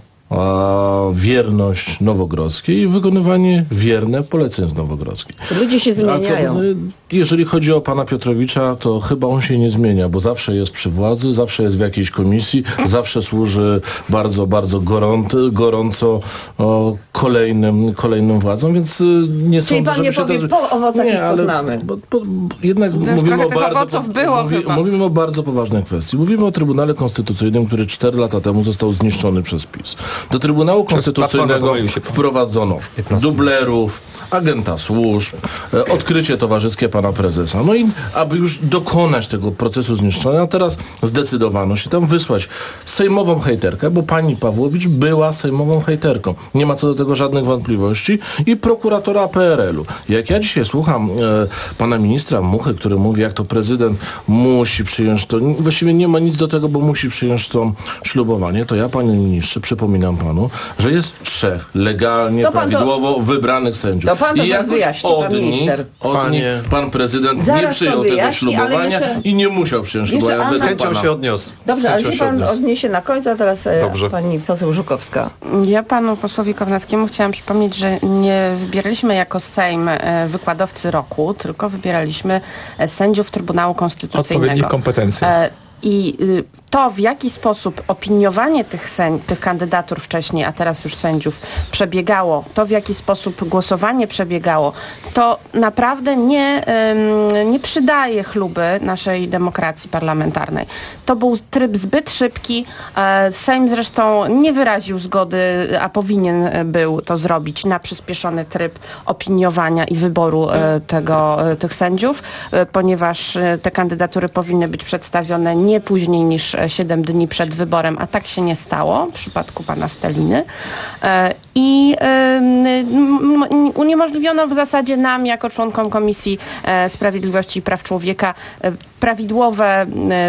a wierność Nowogrodzkiej i wykonywanie wierne poleceń z Nowogrodzkiej. Ludzie się zmieniają. A co, jeżeli chodzi o pana Piotrowicza, to chyba on się nie zmienia, bo zawsze jest przy władzy, zawsze jest w jakiejś komisji, zawsze służy bardzo, bardzo gorąco, gorąco o, kolejnym, kolejnym władzom, więc nie Czyli sądzę, pan nie powie, to... po owocach nie, ich ale poznamy. Bo, bo, bo jednak Też mówimy o, tych bardzo, owoców było mówi, chyba. mówimy o bardzo poważnej kwestii. Mówimy o Trybunale Konstytucyjnym, który cztery lata temu został zniszczony przez PiS. Do Trybunału Przez Konstytucyjnego Platformę wprowadzono dublerów, agenta służb, e, odkrycie towarzyskie pana prezesa. No i aby już dokonać tego procesu zniszczenia, teraz zdecydowano się tam wysłać sejmową hejterkę, bo pani Pawłowicz była sejmową hejterką. Nie ma co do tego żadnych wątpliwości. I prokuratora P R L u. Jak ja dzisiaj słucham e, pana ministra Muchy, który mówi, jak to prezydent musi przyjąć to, właściwie nie ma nic do tego, bo musi przyjąć to ślubowanie, to ja, panie ministrze, przypominam panu, że jest trzech legalnie, To pan to- prawidłowo wybranych sędziów. To pan to I zaraz jakoś wyjaśni, od pan nich, minister. od nich Panie- pan prezydent Zaraz nie to przyjął tego wyjaśni, ale ślubowania jeszcze- i nie musiał przyjąć jeszcze ślubowania. Anna- według Z chęcią pana. się odniosę. Z Dobrze, ale chęcią się się pan odniosę. odniesie na końcu, a teraz e, Dobrze. pani poseł Żukowska. Ja panu posłowi Kownackiemu chciałam przypomnieć, że nie wybieraliśmy jako Sejm e, wykładowcy roku, tylko wybieraliśmy e, sędziów Trybunału Konstytucyjnego. Odpowiednich kompetencji. E, I y, to, w jaki sposób opiniowanie tych, sęd- tych kandydatur wcześniej, a teraz już sędziów, przebiegało, to w jaki sposób głosowanie przebiegało, to naprawdę nie, ym, nie przydaje chluby naszej demokracji parlamentarnej. To był tryb zbyt szybki. E, Sejm zresztą nie wyraził zgody, a powinien był to zrobić, na przyspieszony tryb opiniowania i wyboru e, tego, e, tych sędziów, e, ponieważ e, te kandydatury powinny być przedstawione nie później niż siedem dni przed wyborem, a tak się nie stało w przypadku pana Steliny. E, I e, m, m, uniemożliwiono w zasadzie nam, jako członkom Komisji e, Sprawiedliwości i Praw Człowieka, e, prawidłowe e,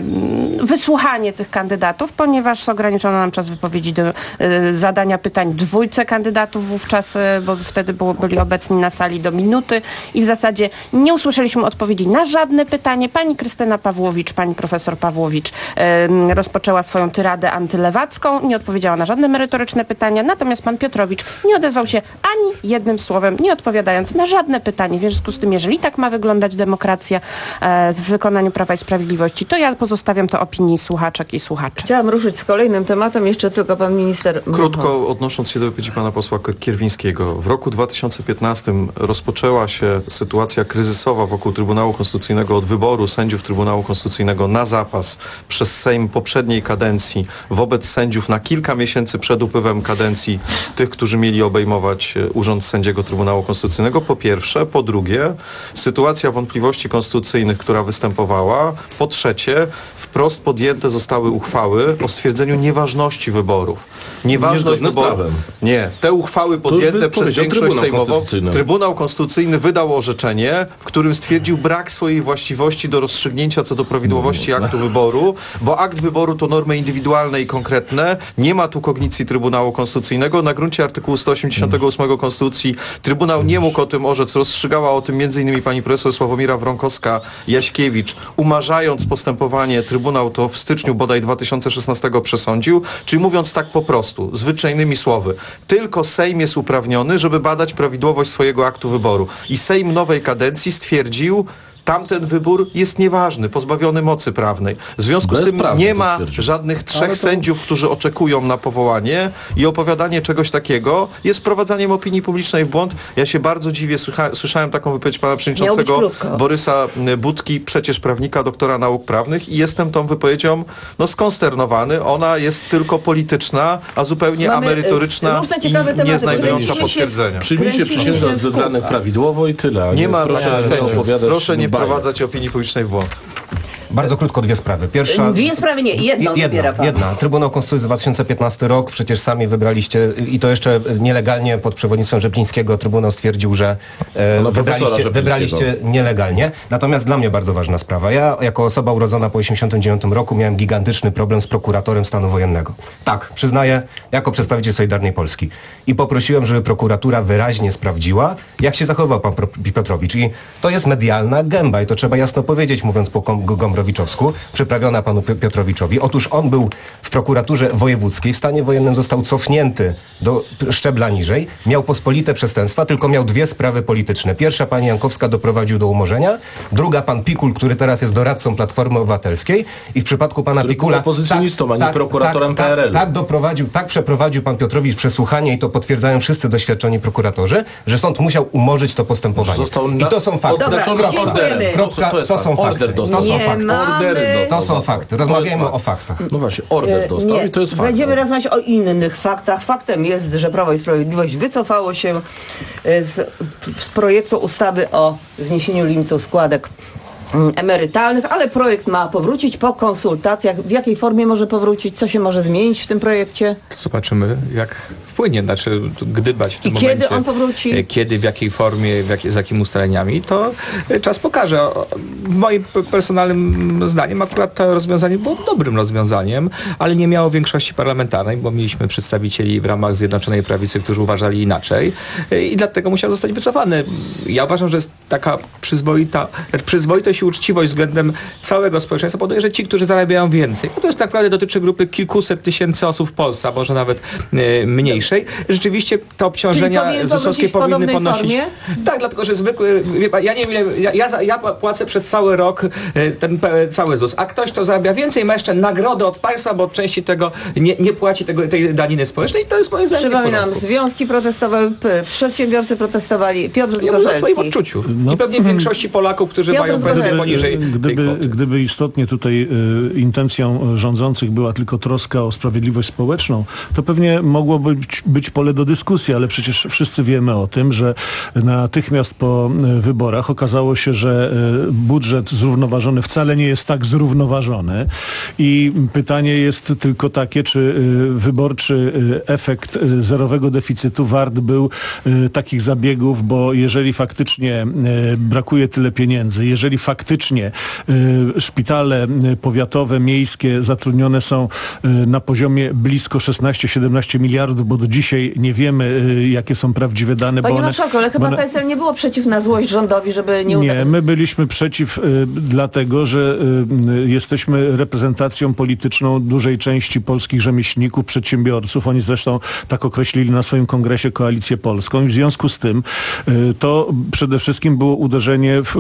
wysłuchanie tych kandydatów, ponieważ ograniczono nam czas wypowiedzi do e, zadania pytań dwójce kandydatów wówczas, e, bo wtedy było, byli obecni na sali, do minuty i w zasadzie nie usłyszeliśmy odpowiedzi na żadne pytanie. Pani Krystyna Pawłowicz, pani profesor Pawłowicz e, rozpoczęła swoją tyradę antylewacką, nie odpowiedziała na żadne merytoryczne pytania, natomiast pan Piotrowicz nie odezwał się ani jednym słowem, nie odpowiadając na żadne pytanie. W związku z tym, jeżeli tak ma wyglądać demokracja e, w wykonaniu Prawa i Sprawiedliwości, to ja pozostawiam to opinii słuchaczek i słuchaczy. Chciałam ruszyć z kolejnym tematem, jeszcze tylko pan minister... Krótko odnosząc się do wypowiedzi pana posła Kierwińskiego. W roku dwa tysiące piętnastym rozpoczęła się sytuacja kryzysowa wokół Trybunału Konstytucyjnego od wyboru sędziów Trybunału Konstytucyjnego na zapas przez Sejm poprzedniej kadencji wobec sędziów na kilka miesięcy przed upływem kadencji tych, którzy mieli obejmować urząd sędziego Trybunału Konstytucyjnego. Po pierwsze. Po drugie, sytuacja wątpliwości konstytucyjnych, która występowała. Po trzecie, wprost podjęte zostały uchwały o stwierdzeniu nieważności wyborów. Nieważność Niezgodne z wyborów. prawem. Nie. Te uchwały podjęte by przez powiedział większość Trybunał sejmową. Konstytucyjny. Trybunał Konstytucyjny wydał orzeczenie, w którym stwierdził brak swojej właściwości do rozstrzygnięcia co do prawidłowości aktu wyboru, bo akt wyboru to normy indywidualne i konkretne. Nie ma tu kognicji Trybunału Konstytucyjnego. Na gruncie artykułu sto osiemdziesiątego ósmego Konstytucji Trybunał nie mógł o tym orzec. Rozstrzygała o tym między innymi pani profesor Sławomira Wronkowska-Jaśkiewicz. Umarzając postępowanie, Trybunał to w styczniu bodaj dwa tysiące szesnastego przesądził. Czyli mówiąc tak po prostu, zwyczajnymi słowy, tylko Sejm jest uprawniony, żeby badać prawidłowość swojego aktu wyboru. I Sejm nowej kadencji stwierdził, tamten wybór jest nieważny, pozbawiony mocy prawnej. W związku z tym Bezprawny nie to ma stwierdził. żadnych trzech Ale to- sędziów, którzy oczekują na powołanie i opowiadanie czegoś takiego jest wprowadzaniem opinii publicznej w błąd. Ja się bardzo dziwię, słysza, słyszałem taką wypowiedź pana przewodniczącego krótko. Borysa Budki, przecież prawnika, doktora nauk prawnych i jestem tą wypowiedzią no, skonsternowany. Ona jest tylko polityczna, a zupełnie Mamy, y, amerytoryczna różne i ciekawe tematy, nie znajdująca kręcimy się w- potwierdzenia. Przyjmijcie Kręcimy przysięgę się w wybranych kółko. prawidłowo i tyle. a Nie ma proszę takich sędziów. opowiadać Proszę nie bajek. wprowadzać opinii publicznej w błąd. Bardzo krótko dwie sprawy. Pierwsza... Dwie sprawy, nie, jedną wybiera Jedna, pan. jedna. Trybunał Konstytucyjny dwa tysiące piętnasty rok, przecież sami wybraliście i to jeszcze nielegalnie pod przewodnictwem Rzeplińskiego Trybunał stwierdził, że e, No, profesora wybraliście, Rzeplińskiego. wybraliście nielegalnie. Natomiast dla mnie bardzo ważna sprawa. Ja jako osoba urodzona po osiemdziesiątym dziewiątym roku miałem gigantyczny problem z prokuratorem stanu wojennego. Tak, przyznaję, jako przedstawiciel Solidarnej Polski. I poprosiłem, żeby prokuratura wyraźnie sprawdziła, jak się zachował pan Pro- Piotrowicz. I to jest medialna gęba i to trzeba jasno powiedzieć, mówiąc po kom- gombrowiczowi, przyprawiona panu Pi- Piotrowiczowi. Otóż on był w prokuraturze wojewódzkiej, w stanie wojennym został cofnięty do p- szczebla niżej, miał pospolite przestępstwa, tylko miał dwie sprawy polityczne. Pierwsza pani Jankowska doprowadził do umorzenia, druga pan Pikul, który teraz jest doradcą Platformy Obywatelskiej i w przypadku pana Który Pikula... był opozycjonistą, a nie prokuratorem tak, P R L u. tak, tak doprowadził, tak przeprowadził pan Piotrowicz przesłuchanie i to potwierdzają wszyscy doświadczeni prokuratorzy, że sąd musiał umorzyć to postępowanie. Został I na- to są fakty. Dobra, Kropka. orderem. Kropka. To jest To są fakt. Order fakty. dostał. To są Nie fakty. ma ordery dostał. To są fakty. Rozmawiajmy o faktach. No właśnie, order dostał Nie, i to jest fakt. będziemy rozmawiać o innych faktach. Faktem jest, że Prawo i Sprawiedliwość wycofało się z, z projektu ustawy o zniesieniu limitu składek emerytalnych, ale projekt ma powrócić po konsultacjach. W jakiej formie może powrócić? Co się może zmienić w tym projekcie? Zobaczymy, jak wpłynie, znaczy gdybać w tym I momencie. kiedy on powróci? Kiedy, w jakiej formie, w jak, z jakimi ustaleniami, to czas pokaże. Moim personalnym zdaniem akurat to rozwiązanie było dobrym rozwiązaniem, ale nie miało większości parlamentarnej, bo mieliśmy przedstawicieli w ramach Zjednoczonej Prawicy, którzy uważali inaczej i dlatego musiał zostać wycofany. Ja uważam, że jest taka przyzwoita, przyzwoitość i uczciwość względem całego społeczeństwa powoduje, że ci, którzy zarabiają więcej, bo to jest tak naprawdę dotyczy grupy kilkuset tysięcy osób w Polsce, a może nawet e, mniejszej, rzeczywiście te obciążenia zusowskie powinny ponosić. Formie? Tak, dlatego, że zwykły, wie pan, ja nie wiem, ja, ja, ja płacę przez cały rok e, ten e, cały ZUS, a ktoś, kto zarabia więcej, ma jeszcze nagrodę od państwa, bo od części tego nie, nie płaci tego, tej daniny społecznej i to jest moim zdaniem. Przypominam, związki protestowały, przedsiębiorcy protestowali, Piotr Zgorzelski. Ja mówię o swoim odczuciu. No. I pewnie większości Polaków, którzy Piotr mają pensję poniżej Gdyby, gdyby istotnie tutaj y, intencją rządzących była tylko troska o sprawiedliwość społeczną, to pewnie mogłoby być, być pole do dyskusji, ale przecież wszyscy wiemy o tym, że natychmiast po y, wyborach okazało się, że y, budżet zrównoważony wcale nie jest tak zrównoważony i pytanie jest tylko takie, czy y, wyborczy y, efekt y, zerowego deficytu wart był y, takich zabiegów, bo jeżeli faktycznie y, brakuje tyle pieniędzy, jeżeli faktycznie y, szpitale powiatowe, miejskie zatrudnione są y, na poziomie blisko szesnaście siedemnaście miliardów, bo do dzisiaj nie wiemy, y, jakie są prawdziwe dane. Panie bo one, marszałku, ale chyba one... P S L nie było przeciw na złość rządowi, żeby nie Nie, my byliśmy przeciw y, dlatego, że y, jesteśmy reprezentacją polityczną dużej części polskich rzemieślników, przedsiębiorców. Oni zresztą tak określili na swoim kongresie Koalicję Polską i w związku z tym y, to przede wszystkim było uderzenie w,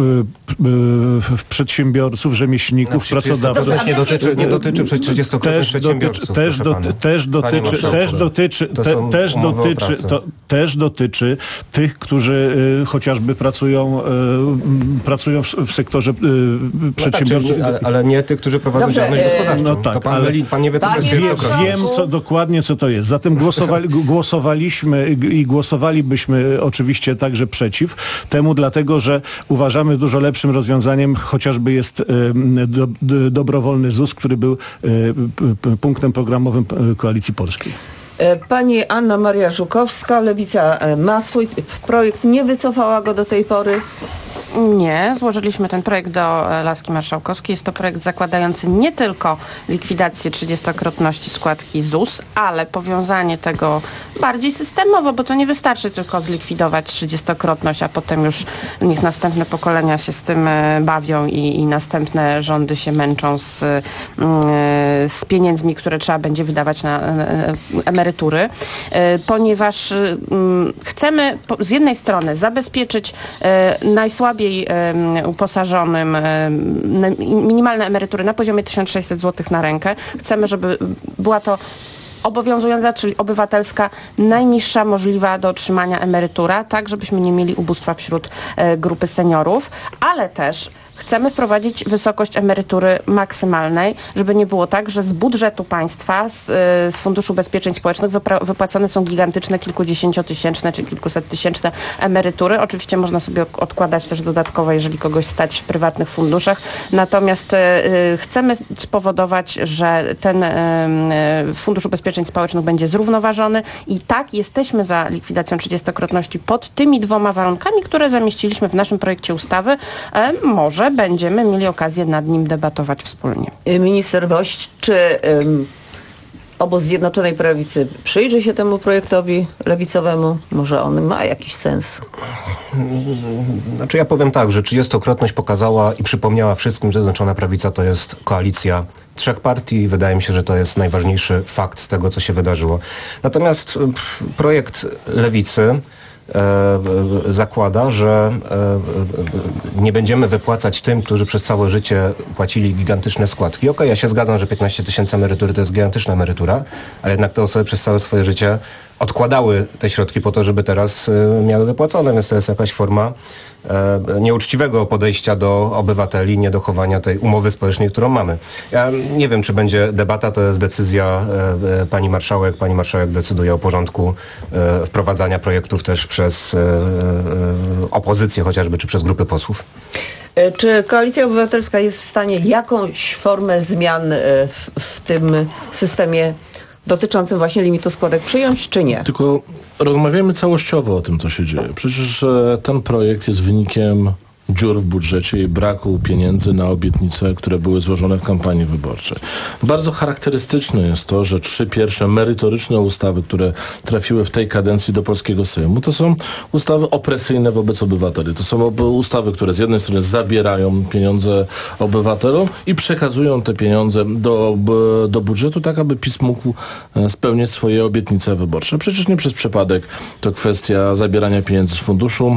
y, w przedsiębiorców, rzemieślników, no, pracodawców. Nie dotyczy, nie dotyczy trzydziestokrotnych przedsiębiorców. Też, do, też dotyczy, też dotyczy, te, też dotyczy, to, też dotyczy tych, którzy y, chociażby pracują, y, pracują w, w sektorze y, przedsiębiorców. No tak, ale, ale nie tych, którzy prowadzą Dobrze, działalność e... gospodarczą. No tak, to pan, ale myli, pan nie wie, co to jest wiem, wiem co, dokładnie, co to jest. Zatem głosowali, głosowaliśmy i głosowalibyśmy oczywiście także przeciw temu, dlatego, że uważamy dużo lepszym rozwiązaniem chociażby jest y, do, do, dobrowolny ZUS, który był y, p, punktem programowym Koalicji Polskiej. Pani Anna Maria Żukowska, Lewica ma swój projekt, nie wycofała go do tej pory. Nie, złożyliśmy ten projekt do laski marszałkowskiej. Jest to projekt zakładający nie tylko likwidację trzydziestokrotności składki ZUS, ale powiązanie tego bardziej systemowo, bo to nie wystarczy tylko zlikwidować trzydziestokrotność, a potem już niech następne pokolenia się z tym bawią i, i następne rządy się męczą z, z pieniędzmi, które trzeba będzie wydawać na emerytury, ponieważ chcemy z jednej strony zabezpieczyć najsłabiej uposażonym minimalne emerytury na poziomie tysiąc sześćset złotych na rękę. Chcemy, żeby była to obowiązująca, czyli obywatelska, najniższa możliwa do otrzymania emerytura, tak żebyśmy nie mieli ubóstwa wśród e, grupy seniorów, ale też chcemy wprowadzić wysokość emerytury maksymalnej, żeby nie było tak, że z budżetu państwa, z, z Funduszu Ubezpieczeń Społecznych wypra- wypłacane są gigantyczne kilkudziesięciotysięczne czy kilkusettysięczne emerytury. Oczywiście można sobie odkładać też dodatkowo, jeżeli kogoś stać w prywatnych funduszach. Natomiast y, chcemy spowodować, że ten y, Fundusz Ubezpieczeń Społecznych będzie zrównoważony i tak jesteśmy za likwidacją trzydziestokrotności pod tymi dwoma warunkami, które zamieściliśmy w naszym projekcie ustawy. Y, może będziemy mieli okazję nad nim debatować wspólnie. Minister Woś, czy um, obóz Zjednoczonej Prawicy przyjrzy się temu projektowi lewicowemu? Może on ma jakiś sens? Znaczy ja powiem tak, że trzydziestokrotność pokazała i przypomniała wszystkim, że Zjednoczona Prawica to jest koalicja trzech partii i wydaje mi się, że to jest najważniejszy fakt z tego, co się wydarzyło. Natomiast projekt lewicy E, zakłada, że e, nie będziemy wypłacać tym, którzy przez całe życie płacili gigantyczne składki. Okej, ja się zgadzam, że piętnaście tysięcy emerytury to jest gigantyczna emerytura, ale jednak te osoby przez całe swoje życie odkładały te środki po to, żeby teraz miały wypłacone, więc to jest jakaś forma nieuczciwego podejścia do obywateli, niedochowania tej umowy społecznej, którą mamy. Ja nie wiem, czy będzie debata, to jest decyzja pani marszałek. Pani marszałek decyduje o porządku wprowadzania projektów też przez opozycję chociażby, czy przez grupy posłów. Czy Koalicja Obywatelska jest w stanie jakąś formę zmian w, w tym systemie dotyczącym właśnie limitu składek przyjąć, czy nie? Tylko rozmawiamy całościowo o tym, co się dzieje. Przecież e, ten projekt jest wynikiem dziur w budżecie i braku pieniędzy na obietnice, które były złożone w kampanii wyborczej. Bardzo charakterystyczne jest to, że trzy pierwsze merytoryczne ustawy, które trafiły w tej kadencji do polskiego Sejmu, to są ustawy opresyjne wobec obywateli. To są ustawy, które z jednej strony zabierają pieniądze obywatelom i przekazują te pieniądze do, do budżetu, tak aby PiS mógł spełnić swoje obietnice wyborcze. Przecież nie przez przypadek to kwestia zabierania pieniędzy z funduszu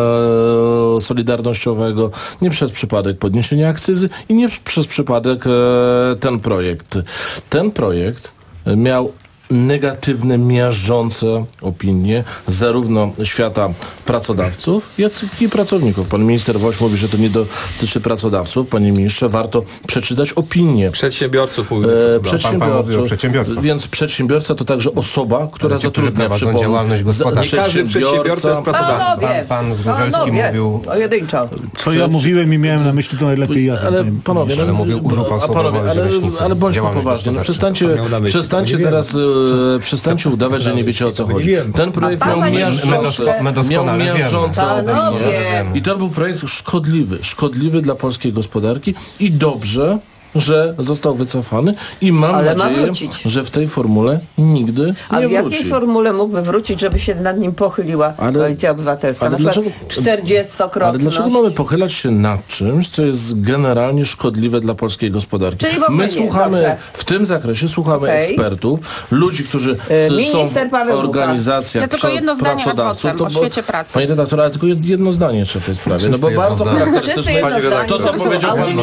e, Solidarności, nie przez przypadek podniesienia akcyzy i nie przez przypadek e, ten projekt. Ten projekt miał negatywne, miażdżące opinie zarówno świata pracodawców, jak i pracowników. Pan minister Woś mówi, że to nie dotyczy pracodawców. Panie ministrze, warto przeczytać opinię. Przedsiębiorców. Mówi, e, przedsiębiorców. przedsiębiorców. Więc przedsiębiorca to także osoba, która ci, zatrudnia prowadzą działalność gospodarczą. Nie każdy przedsiębiorca jest pracodawcą. Pan, pan Zgorzelski mówił... Pojedynczo. Co ja mówiłem i miałem na myśli, to najlepiej ja. Ale panowie, ale mówił urząd panowie, ale, ale bądźmy poważni. No, przestańcie, przestańcie teraz e, przestańcie udawać, że nie wiecie, o co chodzi. Ten projekt miał miażdżące, miał miażdżące opinie. I to był projekt szkodliwy. Szkodliwy dla polskiej gospodarki i dobrze, że został wycofany i mam Ale nadzieję, ma że w tej formule nigdy nie A w wróci. jakiej formule mógłby wrócić, żeby się nad nim pochyliła ale, Koalicja Obywatelska? Ale na przykład dlaczego, czterdziestokrotność. Ale dlaczego mamy pochylać się nad czymś, co jest generalnie szkodliwe dla polskiej gospodarki? Czyli w ogóle My nie, słuchamy, dobrze. w tym zakresie słuchamy Okay. ekspertów, ludzi, którzy Minister są w Paweł organizacjach ja tylko jedno zdanie pracodawców. o świecie pracy. Panie redaktor, ale tylko jedno zdanie jeszcze w tej sprawie. No bo bardzo charakterystyczne to, co powiedział pan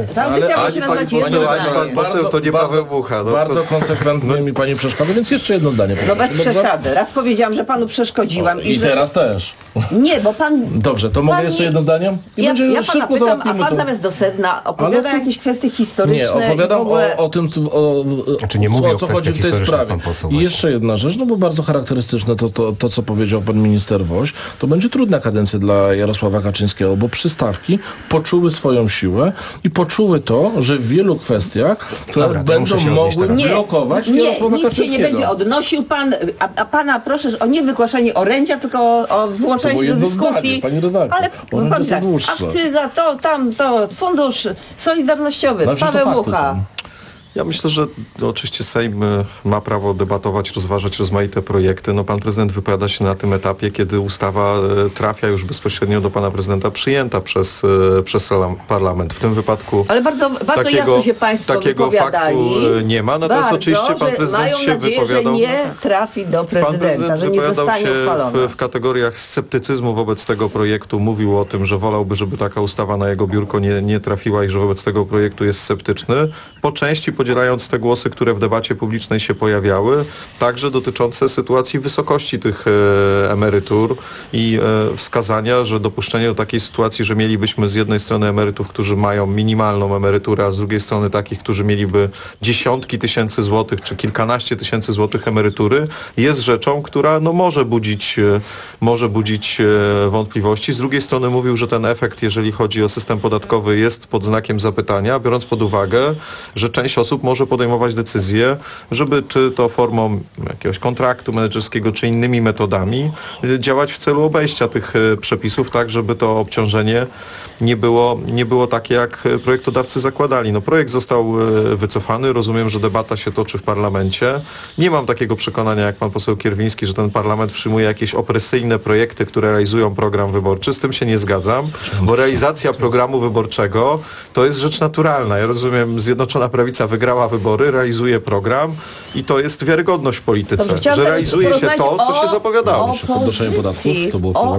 Pan poseł to nie Paweł Mucha. No, bardzo to... konsekwentnie mi pani przeszkadza, więc jeszcze jedno zdanie. No bez przesady. Raz powiedziałam, że panu przeszkodziłam. O, I, i że... teraz też. Nie, bo pan... Dobrze, to mogę pan jeszcze nie... jedno zdanie? I ja, będzie ja szybko pana pytam, a pan to. zamiast do sedna opowiada Ale... jakieś kwestie historyczne. Nie, opowiadam ogóle... o, o tym, o, znaczy nie mówię o co chodzi w tej sprawie. I jeszcze jedna rzecz, no bo bardzo charakterystyczne to, to, to, co powiedział pan minister Woś, to będzie trudna kadencja dla Jarosława Kaczyńskiego, bo przystawki poczuły swoją siłę i poczuły to, że w wielu kwestiach Dobra, będą mogły nie, blokować nie, Jarosława nic Kaczyńskiego. się nie będzie odnosił pan, a, a pana proszę o nie wygłaszanie orędzia, tylko o, o włączenie się do dyskusji. Zdanie, pani redaktor. Ale pan tak, akcyza, to, tam, to, fundusz solidarnościowy, no, Paweł Mucha. Ja myślę, że no, oczywiście Sejm ma prawo debatować, rozważać rozmaite projekty. No, pan prezydent wypowiada się na tym etapie, kiedy ustawa trafia już bezpośrednio do pana prezydenta, przyjęta przez, przez parlament. W tym wypadku Ale bardzo, bardzo takiego, jasno się państwo takiego wypowiadali. faktu nie ma. Natomiast bardzo, oczywiście pan prezydent się nadzieję, wypowiadał... że nie trafi do prezydenta, Pan prezydent że nie wypowiadał zostanie się uchwalona. w, w kategoriach sceptycyzmu wobec tego projektu. Mówił o tym, że wolałby, żeby taka ustawa na jego biurko nie, nie trafiła i że wobec tego projektu jest sceptyczny. Po części podzielając te głosy, które w debacie publicznej się pojawiały, także dotyczące sytuacji wysokości tych e, emerytur i e, wskazania, że dopuszczenie do takiej sytuacji, że mielibyśmy z jednej strony emerytów, którzy mają minimalną emeryturę, a z drugiej strony takich, którzy mieliby dziesiątki tysięcy złotych czy kilkanaście tysięcy złotych emerytury, jest rzeczą, która no, może budzić, e, może budzić e, wątpliwości. Z drugiej strony mówił, że ten efekt, jeżeli chodzi o system podatkowy, jest pod znakiem zapytania, biorąc pod uwagę, że część osób może podejmować decyzję, żeby czy to formą jakiegoś kontraktu menedżerskiego, czy innymi metodami działać w celu obejścia tych przepisów, tak żeby to obciążenie nie było, nie było takie, jak projektodawcy zakładali. No, projekt został wycofany. Rozumiem, że debata się toczy w parlamencie. Nie mam takiego przekonania, jak pan poseł Kierwiński, że ten parlament przyjmuje jakieś opresyjne projekty, które realizują program wyborczy. Z tym się nie zgadzam, bo realizacja programu wyborczego to jest rzecz naturalna. Ja rozumiem, Zjednoczona Prawica wygrała wybory, realizuje program i to jest wiarygodność w polityce, Dobrze, że realizuje się to, co się zapowiadało. Podnoszenie podatków, to było w programie?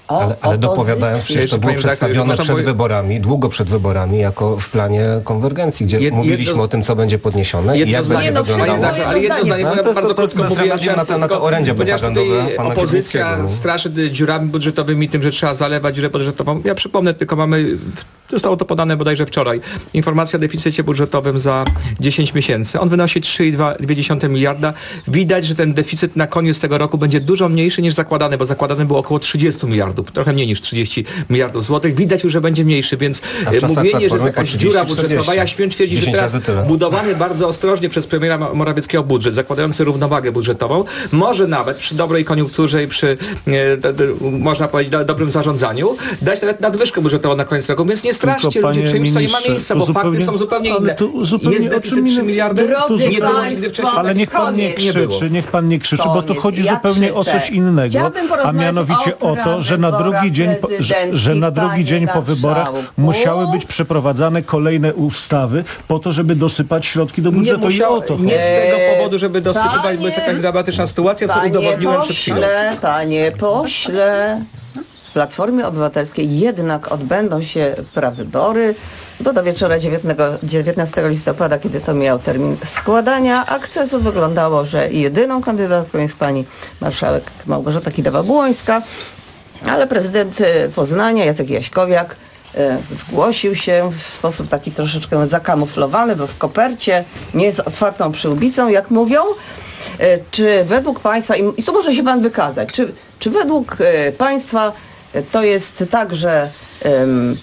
Ale, ale dopowiadając, przecież to było przedstawione przed wyborami, długo przed wyborami, jako w planie konwergencji, gdzie Jed, mówiliśmy jedno, o tym, co będzie podniesione i jak będzie no, wyglądało. Ale jedno zdanie, no, ja to, bardzo to, to, krótko to mówię, na to, na to orędzie propagandowe pana opozycja Kiernickiego. straszy dziurami budżetowymi, tym, że trzeba zalewać dziurę budżetową. Ja przypomnę, tylko mamy, zostało to podane bodajże wczoraj, informacja o deficycie budżetowym za dziesięć miesięcy. On wynosi trzy i dwa miliarda. Widać, że ten deficyt na koniec tego roku będzie dużo mniejszy niż zakładany, bo zakładany było około trzydzieści miliardów, trochę mniej niż trzydzieści miliardów złotych. Widać już, że będzie mniejszy, więc mówienie, że jest jakaś dziura budżetowa, ja śmiem twierdzić, że teraz budowany bardzo ostrożnie przez premiera Morawieckiego budżet, zakładający równowagę budżetową, może nawet przy dobrej koniunkturze i przy, e, d, d, można powiedzieć, do, dobrym zarządzaniu, dać nawet nadwyżkę budżetową na koniec roku, więc nie straszcie ludzi czymś, co nie ma miejsca, bo zupełnie, fakty są zupełnie inne. Jest deficyt trzy miliardy, nie było nigdy wcześniej. Ale niech pan nie krzyczy, niech pan nie krzyczy, bo tu chodzi zupełnie o coś innego, a mianowicie o to, że na drugi dzień, że, że na drugi dzień po wyborach musiały być przeprowadzane kolejne ustawy po to, żeby dosypać środki do budżetu. Nie, musiał, I o to nie z tego powodu, żeby dosypywać, Panie, bo jest jakaś dramatyczna sytuacja, co udowodniłem przed chwilą. Panie pośle, w Platformie Obywatelskiej jednak odbędą się prawybory, bo do wieczora dziewiętnastego listopada, kiedy to miał termin składania akcesu, wyglądało, że jedyną kandydatką jest pani marszałek Małgorzata Kidawa-Błońska, ale prezydent Poznania, Jacek Jaśkowiak, zgłosił się w sposób taki troszeczkę zakamuflowany, bo w kopercie nie jest otwartą przyłbicą, jak mówią. Czy według państwa, i tu może się pan wykazać, czy, czy według państwa to jest tak, że um,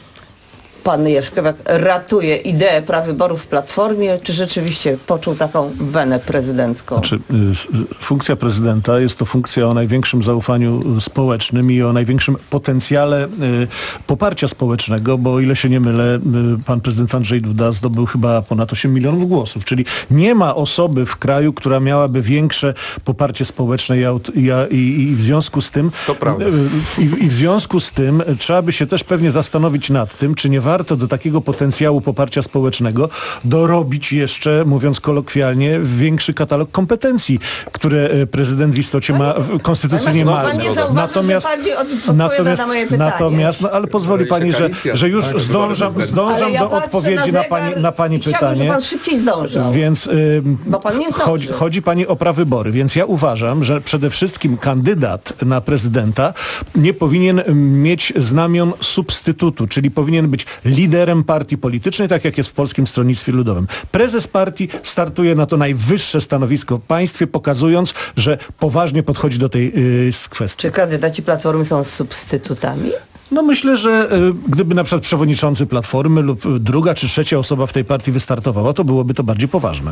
pan Jaśkowiak ratuje ideę prawyborów w Platformie, czy rzeczywiście poczuł taką wenę prezydencką? Znaczy, funkcja prezydenta jest to funkcja o największym zaufaniu społecznym i o największym potencjale poparcia społecznego, bo o ile się nie mylę, pan prezydent Andrzej Duda zdobył chyba ponad osiem milionów głosów, czyli nie ma osoby w kraju, która miałaby większe poparcie społeczne i, i, i w związku z tym to prawda. I, i w związku z tym trzeba by się też pewnie zastanowić nad tym, czy nie warto do takiego potencjału poparcia społecznego dorobić jeszcze, mówiąc kolokwialnie, większy katalog kompetencji, które prezydent w istocie ma konstytucyjnie ma. Natomiast, natomiast, natomiast, no ale pozwoli pani, że, że już zdążam, zdążam do odpowiedzi na pani, na pani pytanie. Żeby pan szybciej zdążył. Więc y, chodzi, chodzi pani o prawybory, więc ja uważam, że przede wszystkim kandydat na prezydenta nie powinien mieć znamion substytutu, czyli powinien być liderem partii politycznej, tak jak jest w Polskim Stronnictwie Ludowym. Prezes partii startuje na to najwyższe stanowisko w państwie, pokazując, że poważnie podchodzi do tej yy, kwestii. Czy kandydaci Platformy są substytutami? No myślę, że y, gdyby na przykład przewodniczący Platformy lub druga czy trzecia osoba w tej partii wystartowała, to byłoby to bardziej poważne.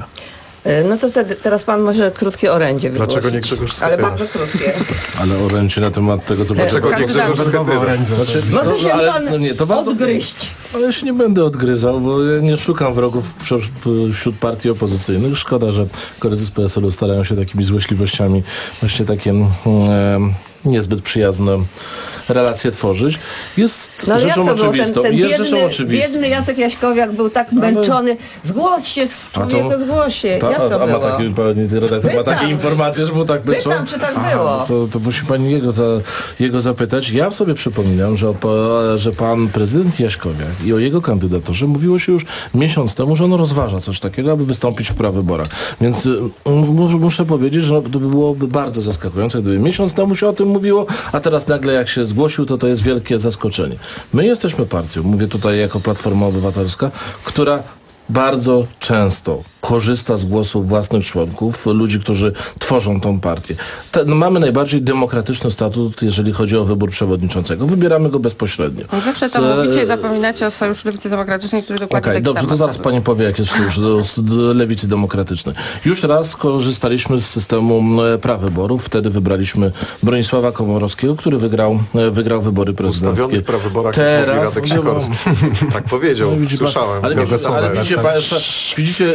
No to wtedy, teraz pan może krótkie orędzie wygłosić. Dlaczego nie Grzegorz Schetyna? Ale bardzo krótkie. Ale orędzie na temat tego, co... Dlaczego nie Grzegorz Schetyna? Znaczy, może no, się ale, pan no nie, to bardzo, odgryźć. Ale ja się nie będę odgryzał, bo ja nie szukam wrogów wśród partii opozycyjnych. Szkoda, że koledzy z P S L-u starają się takimi złośliwościami właśnie takie e, niezbyt przyjazne relacje tworzyć. Jest no, rzeczą oczywistą. Ten, ten jest biedny, rzeczą oczywistą. biedny Jacek Jaśkowiak był tak męczony. Zgłoś się, człowieku, zgłoś się. Ta, Jak to a było? ma taki, pani redaktor ma takie informacje, że był tak męczony? Pytam, czy tak Aha, było. To, to musi pani jego, za, jego zapytać. Ja sobie przypominam, że, że pan prezydent Jaśkowiak i o jego kandydaturze mówiło się już miesiąc temu, że on rozważa coś takiego, aby wystąpić w prawyborach. Więc y, muszę powiedzieć, że to byłoby bardzo zaskakujące, gdyby miesiąc temu się o tym mówiło, a teraz nagle jak się zgłosił, to to jest wielkie zaskoczenie. My jesteśmy partią, mówię tutaj jako Platforma Obywatelska, która bardzo często korzysta z głosów własnych członków, ludzi, którzy tworzą tą partię. Te, no, mamy najbardziej demokratyczny statut, jeżeli chodzi o wybór przewodniczącego. Wybieramy go bezpośrednio. No zawsze to e... mówicie i zapominacie o Sojuszu Lewicy Demokratycznej, który dokładnie okay, taki dobrze, sam to zaraz nastawił. pani powie, jak jest Sojusz do, do Lewicy Demokratycznej. Już raz korzystaliśmy z systemu prawyborów. Wtedy wybraliśmy Bronisława Komorowskiego, który wygrał, wygrał wybory prezydenckie. W ustawionych prawyborach Teraz Radek Sikorski. Tak powiedział, no, słyszałem. Ale, ale widzicie, pa, pa, widzicie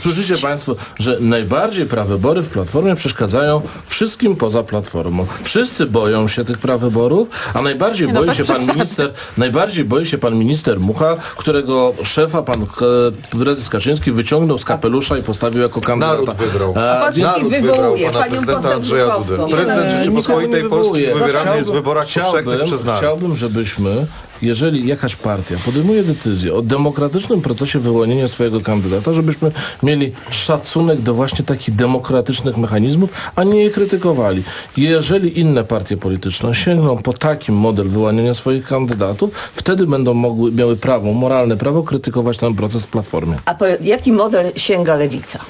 słyszycie Państwo, że najbardziej prawybory w Platformie przeszkadzają wszystkim poza Platformą. Wszyscy boją się tych prawyborów, a najbardziej Nie, no, boi bez się pan przesady. minister, najbardziej boi się pan minister Mucha, którego szefa pan e, prezes Kaczyński wyciągnął z kapelusza i postawił jako kandydata. Naród wybrał. E, Naród więc- wybrał pana prezydenta Andrzeja Dudę. Prezydent Rzeczypospolitej Polskiej wybierany jest w wyborach powszechnych przez naród. Chciałbym, żebyśmy, jeżeli jakaś partia podejmuje decyzję o demokratycznym procesie wyłonienia swojego kandydata, żebyśmy mieli szacunek do właśnie takich demokratycznych mechanizmów, a nie je krytykowali. Jeżeli inne partie polityczne sięgną po taki model wyłaniania swoich kandydatów, wtedy będą mogły, miały prawo, moralne prawo krytykować ten proces w Platformie. A po jaki model sięga Lewica?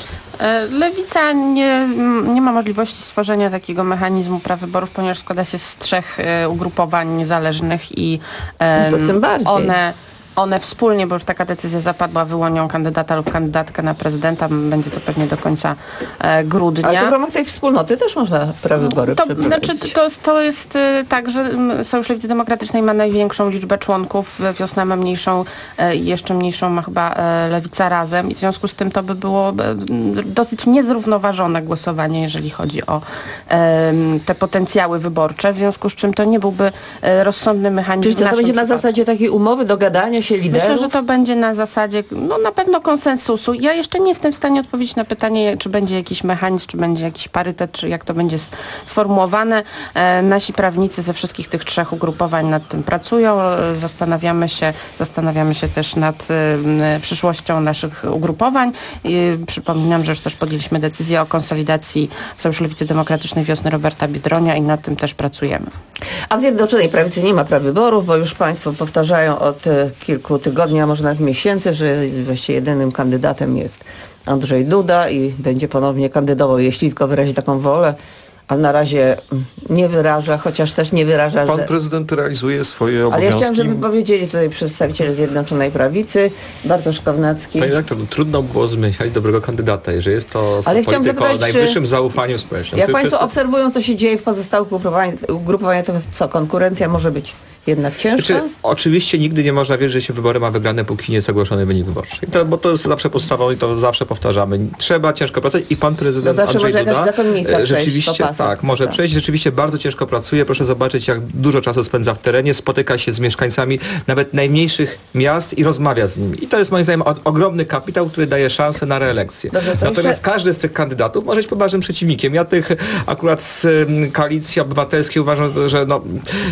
Lewica nie, nie ma możliwości stworzenia takiego mechanizmu prawyborów, ponieważ składa się z trzech e, ugrupowań niezależnych i e, No to tym bardziej. one, one wspólnie, bo już taka decyzja zapadła, wyłonią kandydata lub kandydatkę na prezydenta. Będzie to pewnie do końca e, grudnia. Ale to w ramach tej wspólnoty też można prawybory To, przeprowadzić. znaczy, to, to jest y, tak, że mm, Sojusz Lewicy Demokratycznej ma największą liczbę członków, y, Wiosna ma mniejszą y, i jeszcze mniejszą ma chyba y, Lewica Razem i w związku z tym to by było y, dosyć niezrównoważone głosowanie, jeżeli chodzi o y, te potencjały wyborcze, w związku z czym to nie byłby y, rozsądny mechanizm. Czyli w to, to naszym będzie na przypadku. zasadzie takiej umowy, dogadania się liderów? Myślę, że to będzie na zasadzie, no na pewno konsensusu. Ja jeszcze nie jestem w stanie odpowiedzieć na pytanie, czy będzie jakiś mechanizm, czy będzie jakiś parytet, czy jak to będzie s- sformułowane. E, nasi prawnicy ze wszystkich tych trzech ugrupowań nad tym pracują. E, zastanawiamy się, zastanawiamy się też nad e, przyszłością naszych ugrupowań. I przypominam, że już też podjęliśmy decyzję o konsolidacji Sojuszu Lewicy Demokratycznej Wiosny Roberta Biedronia i nad tym też pracujemy. A w Zjednoczonej Prawicy nie ma prawyborów, bo już państwo powtarzają od e, kilku tygodni, a może nawet miesięcy, że właściwie jedynym kandydatem jest Andrzej Duda i będzie ponownie kandydował, jeśli tylko wyrazi taką wolę. Ale na razie mm, nie wyraża, chociaż też nie wyraża, Pan że... prezydent realizuje swoje Ale ja obowiązki. chciałam, żeby powiedzieli tutaj przedstawiciele Zjednoczonej Prawicy, Bartosz Kownacki. Panie redaktor, trudno było zmieniać dobrego kandydata, jeżeli jest to Ale chciałam polityk o zapytać, czy- najwyższym zaufaniu społecznym. Jak To państwo wszystko- obserwują, co się dzieje w pozostałych ugrupowaniach, ugrupowaniach, to co, konkurencja może być jednak ciężka? Znaczy, oczywiście nigdy nie można wierzyć, że się wybory ma wygrane, póki nie jest ogłoszony wynik wyborczy. I to, bo to jest zawsze podstawą i to zawsze powtarzamy. Trzeba ciężko pracować i pan prezydent No zawsze Andrzej może jakaś Duda zakonnica e, przejść rzeczywiście po pasach. tak, może Tak. przejść. Rzeczywiście bardzo ciężko pracuje. Proszę zobaczyć, jak dużo czasu spędza w terenie, spotyka się z mieszkańcami nawet najmniejszych miast i rozmawia z nimi. I to jest moim zdaniem o- ogromny kapitał, który daje szansę na reelekcję. Dobrze, to Natomiast jeszcze- każdy z tych kandydatów może być poważnym przeciwnikiem. Ja tych akurat z em, Koalicji Obywatelskiej uważam, że no,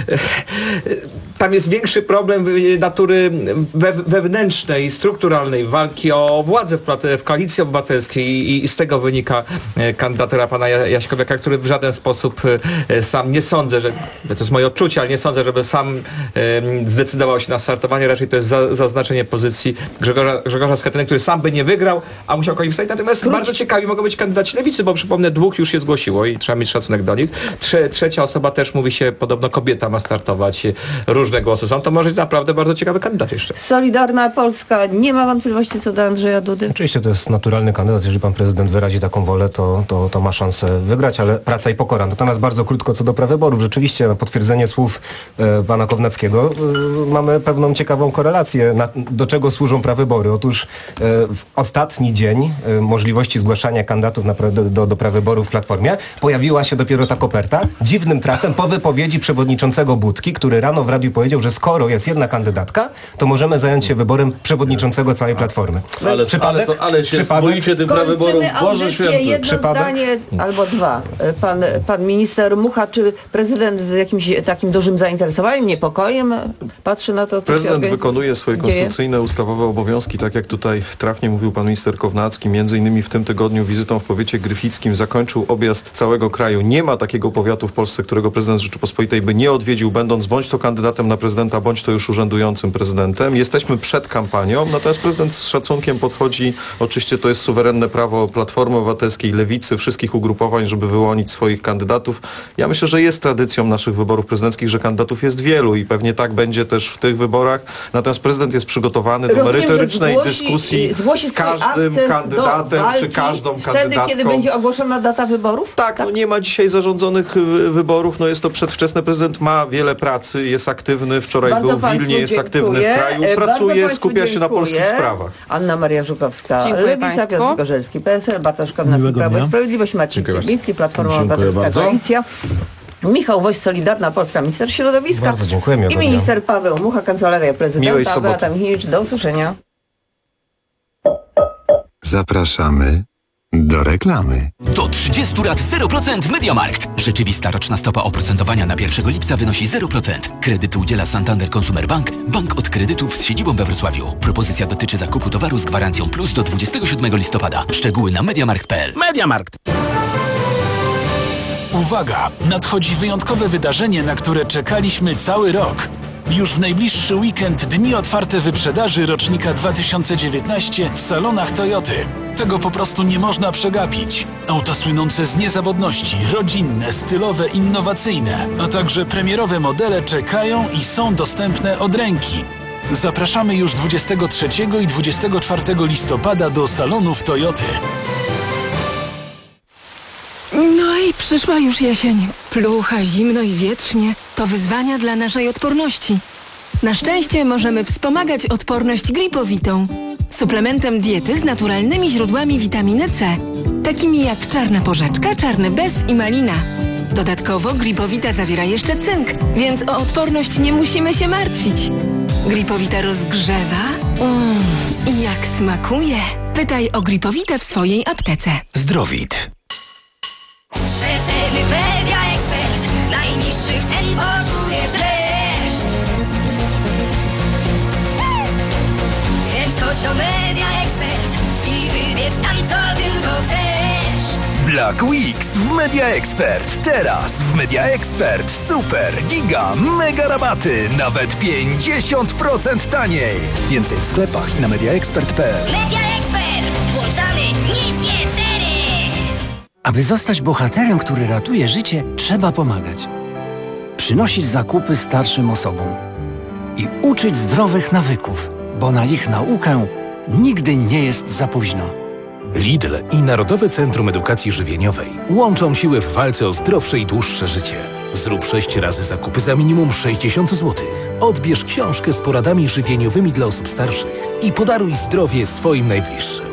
tam jest większy problem y, natury we, wewnętrznej, strukturalnej, walki o władzę w, plat- w Koalicji Obywatelskiej i, i z tego wynika e, kandydatura pana Ja- Jaśkowiaka, który w żaden sposób e, sam nie sądzę, że to jest moje odczucie, ale nie sądzę, żeby sam e, zdecydował się na startowanie. Raczej to jest za, zaznaczenie pozycji Grzegorza, Grzegorza Schetyny, który sam by nie wygrał, a musiał kogoś wstać. Natomiast bardzo ciekawi mogą być kandydaci lewicy, bo przypomnę, dwóch już się zgłosiło i trzeba mieć szacunek do nich. Trze, trzecia osoba też mówi się, podobno kobieta ma startować. Różne głosy są. To może być naprawdę bardzo ciekawy kandydat jeszcze. Solidarna Polska nie ma wątpliwości co do Andrzeja Dudy? Oczywiście to jest naturalny kandydat. Jeżeli pan prezydent wyrazi taką wolę, to, to, to ma szansę wygrać, ale praca i pokora. Natomiast bardzo krótko co do prawyborów. Rzeczywiście na potwierdzenie słów e, pana Kownackiego e, mamy pewną ciekawą korelację, na, do czego służą prawybory. Otóż e, w ostatni dzień e, możliwości zgłaszania kandydatów na, pra- do, do, do prawyborów w Platformie pojawiła się dopiero ta koperta. Dziwnym trafem po wypowiedzi przewodniczącego Budki, który rano w radiu powiedział, że skoro jest jedna kandydatka, to możemy zająć się wyborem przewodniczącego całej Platformy. Ale, ale, ale się boicie tych prawyborów. Kończymy Boże audycję, święty. jedno Przypadek? zdanie albo dwa. Pan, pan minister Mucha, czy prezydent z jakimś takim dużym zainteresowaniem, niepokojem patrzy na to, co się Prezydent organiz- wykonuje swoje dzieje? konstytucyjne, ustawowe obowiązki, tak jak tutaj trafnie mówił pan minister Kownacki. Między innymi w tym tygodniu wizytą w powiecie gryfickim zakończył objazd całego kraju. Nie ma takiego powiatu w Polsce, którego prezydent Rzeczypospolitej by nie odwiedził, będąc bądź to kandydatem na prezydenta, bądź to już urzędującym prezydentem. Jesteśmy przed kampanią, natomiast prezydent z szacunkiem podchodzi. Oczywiście to jest suwerenne prawo Platformy Obywatelskiej, Lewicy, wszystkich ugrupowań, żeby wyłonić swoich kandydatów. Ja myślę, że jest tradycją naszych wyborów prezydenckich, że kandydatów jest wielu i pewnie tak będzie też w tych wyborach. Natomiast prezydent jest przygotowany do Rozumiem, że merytorycznej zgłosi- dyskusji zgłosi z swój każdym akcent kandydatem do walki czy każdą wtedy, kandydatką. kiedy będzie ogłoszona data wyborów? Tak, no nie ma dzisiaj zarządzonych y, wyborów, no jest to przedwczesne. Prezydent ma wiele pracy. jest aktywny, wczoraj Bardzo był w państwu Wilnie, jest aktywny w dziękuję. kraju, E, pracuje, bardzo skupia państwu się na polskich dziękuję. sprawach. Anna Maria Żukowska, Dziękuję Lewica, państwu. Piotr Zgorzelski, P S L, Bartosz Kownacki, Miłego Prawo i dnia. Sprawiedliwość, Marcin Dziękuję Kierwiński, Platforma Dziękuję Obywatelska, bardzo. Koalicja, Michał Woś, Solidarna Polska, minister środowiska Bardzo dziękuję, miłego i dnia. minister Paweł Mucha, Kancelaria Miłej Prezydenta, soboty. Beata Michniewicz. Do usłyszenia. Zapraszamy do reklamy. Do trzydziestu lat zero procent w MediaMarkt. Rzeczywista roczna stopa oprocentowania na pierwszego lipca wynosi zero procent. Kredyt udziela Santander Consumer Bank, bank od kredytów z siedzibą we Wrocławiu. Propozycja dotyczy zakupu towaru z gwarancją plus do dwudziestego siódmego listopada. Szczegóły na mediamarkt kropka p l. MediaMarkt. Uwaga! Nadchodzi wyjątkowe wydarzenie, na które czekaliśmy cały rok. Już w najbliższy weekend dni otwarte wyprzedaży rocznika dwa tysiące dziewiętnaście w salonach Toyoty. Tego po prostu nie można przegapić. Auta słynące z niezawodności, rodzinne, stylowe, innowacyjne, a także premierowe modele czekają i są dostępne od ręki. Zapraszamy już dwudziestego trzeciego i dwudziestego czwartego listopada do salonów Toyoty. No i przyszła już jesień. Plucha, zimno i wietrznie. To wyzwania dla naszej odporności. Na szczęście możemy wspomagać odporność Gripowitą. Suplementem diety z naturalnymi źródłami witaminy C. Takimi jak czarna porzeczka, czarny bez i malina. Dodatkowo Gripowita zawiera jeszcze cynk, więc o odporność nie musimy się martwić. Gripowita rozgrzewa. Mmm, i jak smakuje. Pytaj o Gripowitę w swojej aptece. Zdrowit. Przeceny Media Expert. Najniższych cen poczujesz dreszcz. Więc chodź o Media Expert i wybierz tam, co tylko chcesz. Black Weeks w Media Expert. Teraz w Media Expert super, giga, mega rabaty. Nawet pięćdziesiąt procent taniej. Więcej w sklepach i na mediaexpert kropka p l. Media Expert. Włączamy niskie ceny. Aby zostać bohaterem, który ratuje życie, trzeba pomagać. Przynosić zakupy starszym osobom. I uczyć zdrowych nawyków, bo na ich naukę nigdy nie jest za późno. Lidl i Narodowe Centrum Edukacji Żywieniowej łączą siły w walce o zdrowsze i dłuższe życie. Zrób sześć razy zakupy za minimum sześćdziesiąt złotych. Odbierz książkę z poradami żywieniowymi dla osób starszych i podaruj zdrowie swoim najbliższym.